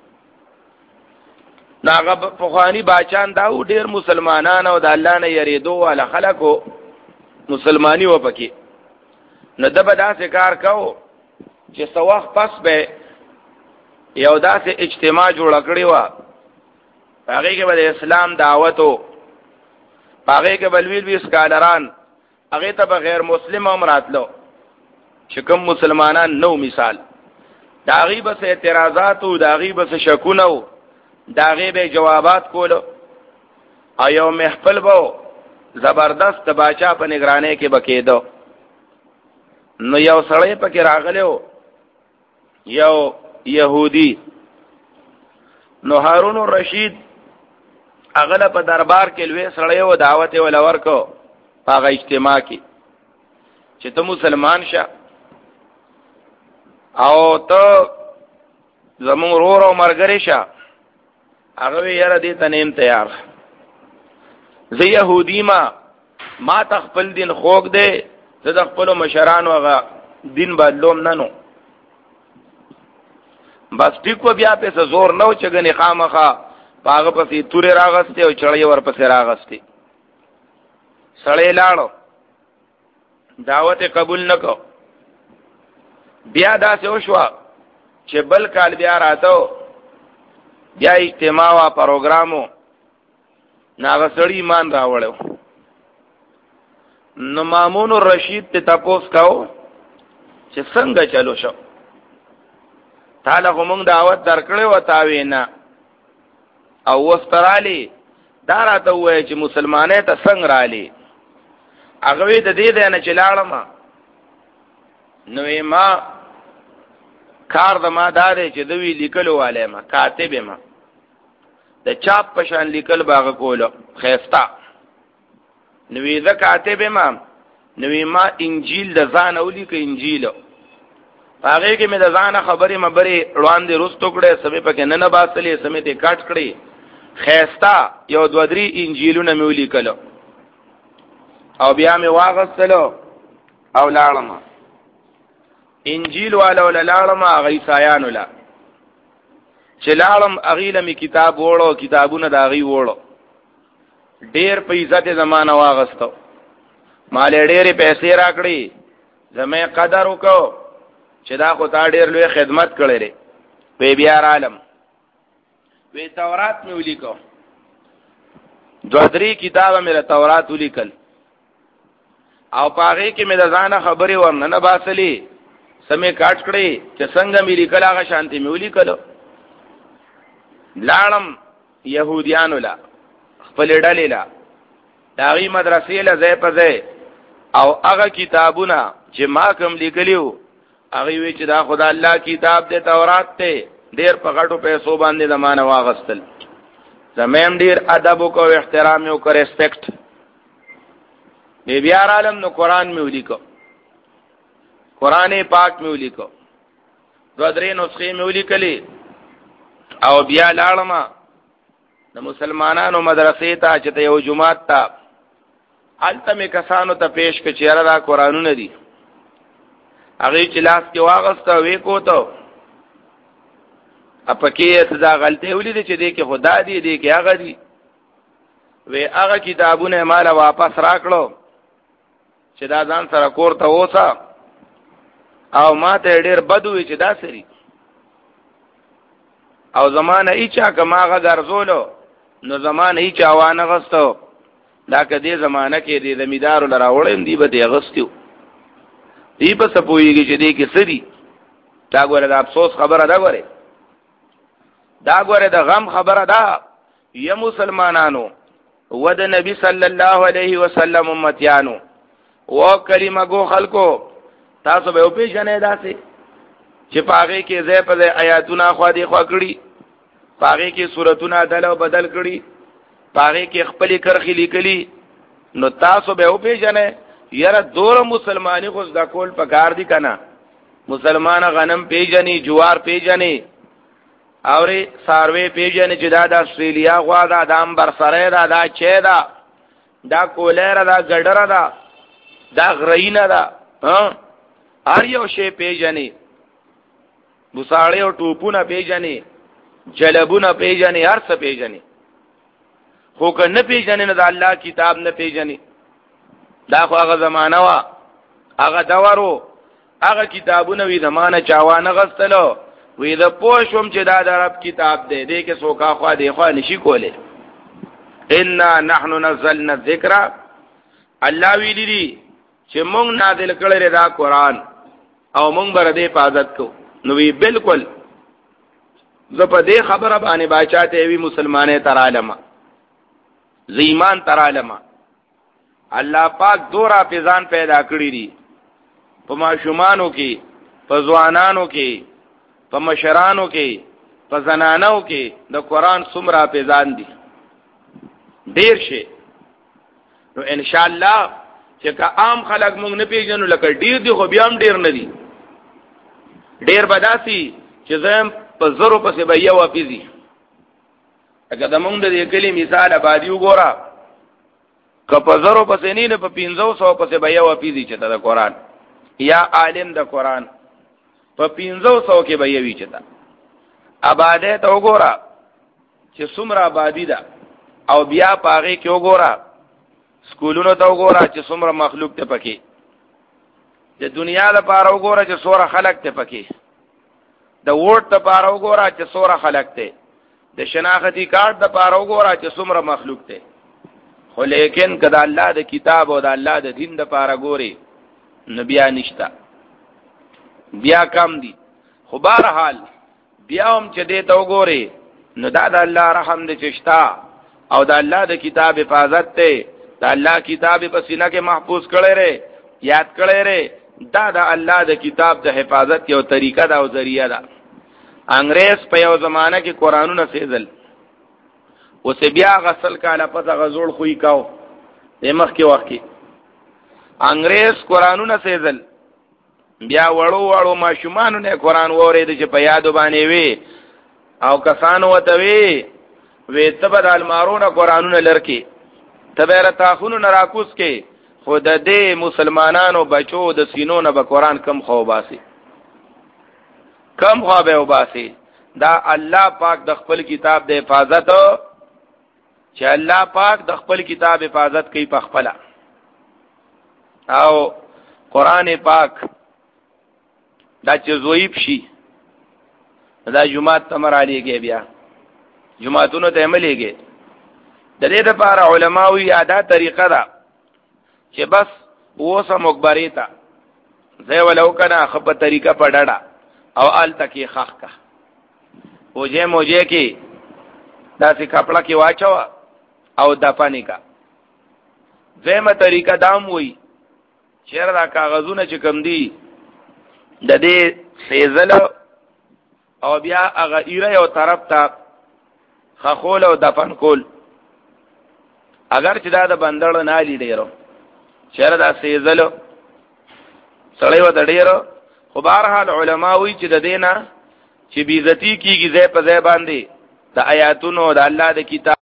ناغه پخوانی باچان داو ډیر مسلمانان او د الله نه یریدو ول خلکو مسلمانی و پکې نو دبا داسې کار کو چې سواخ پس به یو داسې اجتماع جوړ کړی و هغه کې به اسلام دعوتو هغه کې بلویل وی سکالران هغه ته غیر مسلم هم راتلو چې کوم مسلمانان نو مثال داغي بس اعتراضات او داغي بس شکونه او داغي به جوابات کولو ایو محفل بو زبردست باچا په نگرانی کې بکیدو. نو یو سړی پکې راغلو یو يهودي نو هارون الرشید اغله په دربار کې لوی سړی و دعوت ول ورکو هغه اجتماع کې چې ته مسلمان شه او ته زمون رور او مرګري شه هغه یې دې تنیم تیار زه يهودي ما ما تخپل دین خوګ دې زه د خپل مشرانو هغه دین بدلوم نه نو بس ټیکو بیا په زور نو چې غني خامخه پاغه پسې تورې راغسته او چړې ور پسې راغسته سړې لاړو دعوت قبول نکو. بیا داسې وشو چې بل کال بیا راتو بیا اجتماع وا پروګرامو ناغه سړی ایمان راوړو. نو مامون الرشید ته تاسو کاو چې څنګه چلو شو تعالی کوم دعوت درکړې و تا وینا او وسترالی دا راته وای چې مسلمانې ته څنګه رالی هغه د دې د نه چلاړم نو ما کار د ما دارې چې دوی لیکلو والے ما کاتب ما د چاپ پشان لیکل باغ کولو خيستا نوې ذ کاتب ما نوې ما انجیل د ځان اولی ک انجیل هغه کې مې د ځان خبرې مبرې روان دي رستو کړه سمې پکې نه نه باسلې سمې ته کټ کړې خيستا یو دو درې انجیلونه مې ولیکلو او بیا مې واغستلو او لاړم انجیل والا ولا لاړم هغه عیسایان ولا چې لاړم اغیله می کتاب وړو کتابونه دا غي وړو ډېر په عزت زمانہ واغستو مال ډېرې پیسې راکړي زمې قدر وکاو چې دا خو تا ډېر لوی خدمت کړې لري په بیا عالم وی تورات مې ولیکو دو درې کتابه مې تورات ولیکل او پاره کې مې د ځانه خبرې ورنه نه باسلې سمې کاټ کړې چې څنګه مې لیکل هغه شانتي مې ولیکلو لاړم يهوديانو لا خپل ډلې لا داغي مدرسې لا ځای په ځای او هغه کتابونه چې ما کوم لیکلیو هغه وی چې دا خدای الله کتاب دې تورات ته ډېر په غټو پیسو باندې زمانه واغستل زمیم ډېر ادب او احترام او ریسپیکټ بی بیار عالم نو قرآن میں ولیکو قرآن پاک میں ولیکو دو درې نسخې مې ولیکلې او بیا لاړم د مسلمانانو مدرسې ته چې ته یو جماعت ته هلته مې کسانو ته پیش کړ چې یاره دا قرآنونه دي. هغې چې لاس کې واغسته ویې کوته پکې دا غلطۍ ولیدې چې دې کې خدا دي دې کې هغه دي. وی هغه کتابونه مالا واپس راکړو چې دا ځان سره کور ته ووسه او ما ته ډېر بد وی چې دا سری او زمانه ایچا که ما هغه ګرځولو نو زمانه ایچا وانه غستو دا که دې زمانه کې دې زمیدارو له راوړم دی به دې اغستیو دی به څه پوهېږي چې دې کې څه دي. دا ګوره د افسوس خبره ده، ګوره دا ګوره د غم خبره ده. یا مسلمانانو و د نبی صلی الله علیه وسلم امتیانو و کلمه گو خلکو تاسو به وپېژنئ داسې چې په هغې کې ځای په ځای آیاتونه خوا دې خوا کړي، په هغې کې صورتونه دل او بدل کړي، په هغې کې خپلې کرښې لیکلي، نو تاسو به وپېژنئ یاره دوره مسلمانی خو زده کول پکار دي که نه. مسلمان غنم پیژني، جوار پیژني، اورې ساروی پیژني چې دا د استرالیا غوا ده، دا امبرسری ده، دا چای ده، دا کولیره ده، ګډره ده، دا غرینه ده، هر یو شی پیژني. بوساړې او ټوپونه پیژني، جلبونه پیژني، هر څه پیژني. خو که نه پیژني نو د الله کتاب نه پیژني. دا خو هغه زمانه وه، هغه دورو، هغه کتابونه وي زمانه چاوانه غستلو وی د پوه شوم چې دا د رب کتاب دی، دی کې څوک اخوا دی خوا نشي کولی. انا نحن نزلنا الذکر، الله ویلی دي چې مونږ نازل کړی دا قرآن او مونږ به د دې حفاظت کوو. نو وی بالکل زه په دې خبره باندې باچا ته وی مسلمانې تر عالمه زه ایمان تر عالمه. الله پاک دو حافظان پیدا کړی دي په ماشومانو کې، په ځوانانو کې، په مشرانو کې، په زنانو کې د قرآن څومره حافظان دي ډېر شي. نو ان شاء الله چې که عام خلک مونږ نه پیژنو لکه ډېر دي خو بیا هم ډېر نه دي. ډېر به داسې چې زه په زرو پسې به یو حافظي. لکه د مونږ د دې کلي مثال آبادي وګوره، که په زرو پسې نه نه په پنځو سوو پسې به یو حافظي چې د قرآن یا عالم د قرآن په پنځو سوو کې به یوي چې ده. آبادۍ ته وګوره چې څومره آبادي ده او بیا په هغې کې وګوره سکولونو ته وګوره چې څومره مخلوق ته پکې، د دنیا لپاره وګوره چې څومره خلق ته پکې، د ووټ لپاره وګوره چې څومره خلق ته، د شناختی کارت لپاره وګوره چې څومره مخلوق ته. خو لیکن که د الله د کتاب او د الله د دین لپاره ګوري نو بیا نشته، بیا کم دي. خو بهرحال بیا هم چې دې ته وګوري نو دا د الله رحم دی چې شته او د الله د کتاب حفاظت دی. د الله کتاب په سینه کې محفوظ کړی ری، یاد کړی ری. دا د الله د کتاب د حفاظت یو طریقه ده او ذریعہ ده. انګریز په یو زمانه کې قرآنونه سیزل، اوس بیا غسل کاله پته غزوړ خوې کاو د مخکې وخت کې انګریز قرآنونه سیزل، بیا وړو وړو ماشومانو نه قرآن واورېد چې په یادو باندې وي او کسانو ورته وي وی ته به د المارونه قرآنونه لرکې، ته به یې رتاخونو نه راکوز کې، خو د دې مسلمانانو بچو د سینو نه به قرآن کم خوا وباسي، کم خوا به وباسي. دا الله پاک د خپل کتاب د حفاظت چې الله پاک د خپل کتاب حفاظت کوي په خپله. او قرآن پاک دا چې ضعیف شي دا جماعت ته مرالیږي، بیا جماعتونو ته ملیږي. د دې لپاره علما وی ادا طریقه ده چې بس اوسه مقبرې ته ځای ولو کنه خو په طریقه په ډډه او آل تکې خخ کا اوجه موجه کې داسې کپړه کې واچوه او دفنې کا. دویمه طریقه دام وی چېر دا کاغذونه چې کم دي د دې سیزل او بیا هغه ایره یو طرف ته خخول او دفن کول. اگر چې دا د بندړ نه علی ډیرو چېر دا سیزل سړی و د ډیرو خو بهرحال علماوی چې د دینه چې بیزتی کیږي ځای په ځای باندې د آیاتونو د الله د کتاب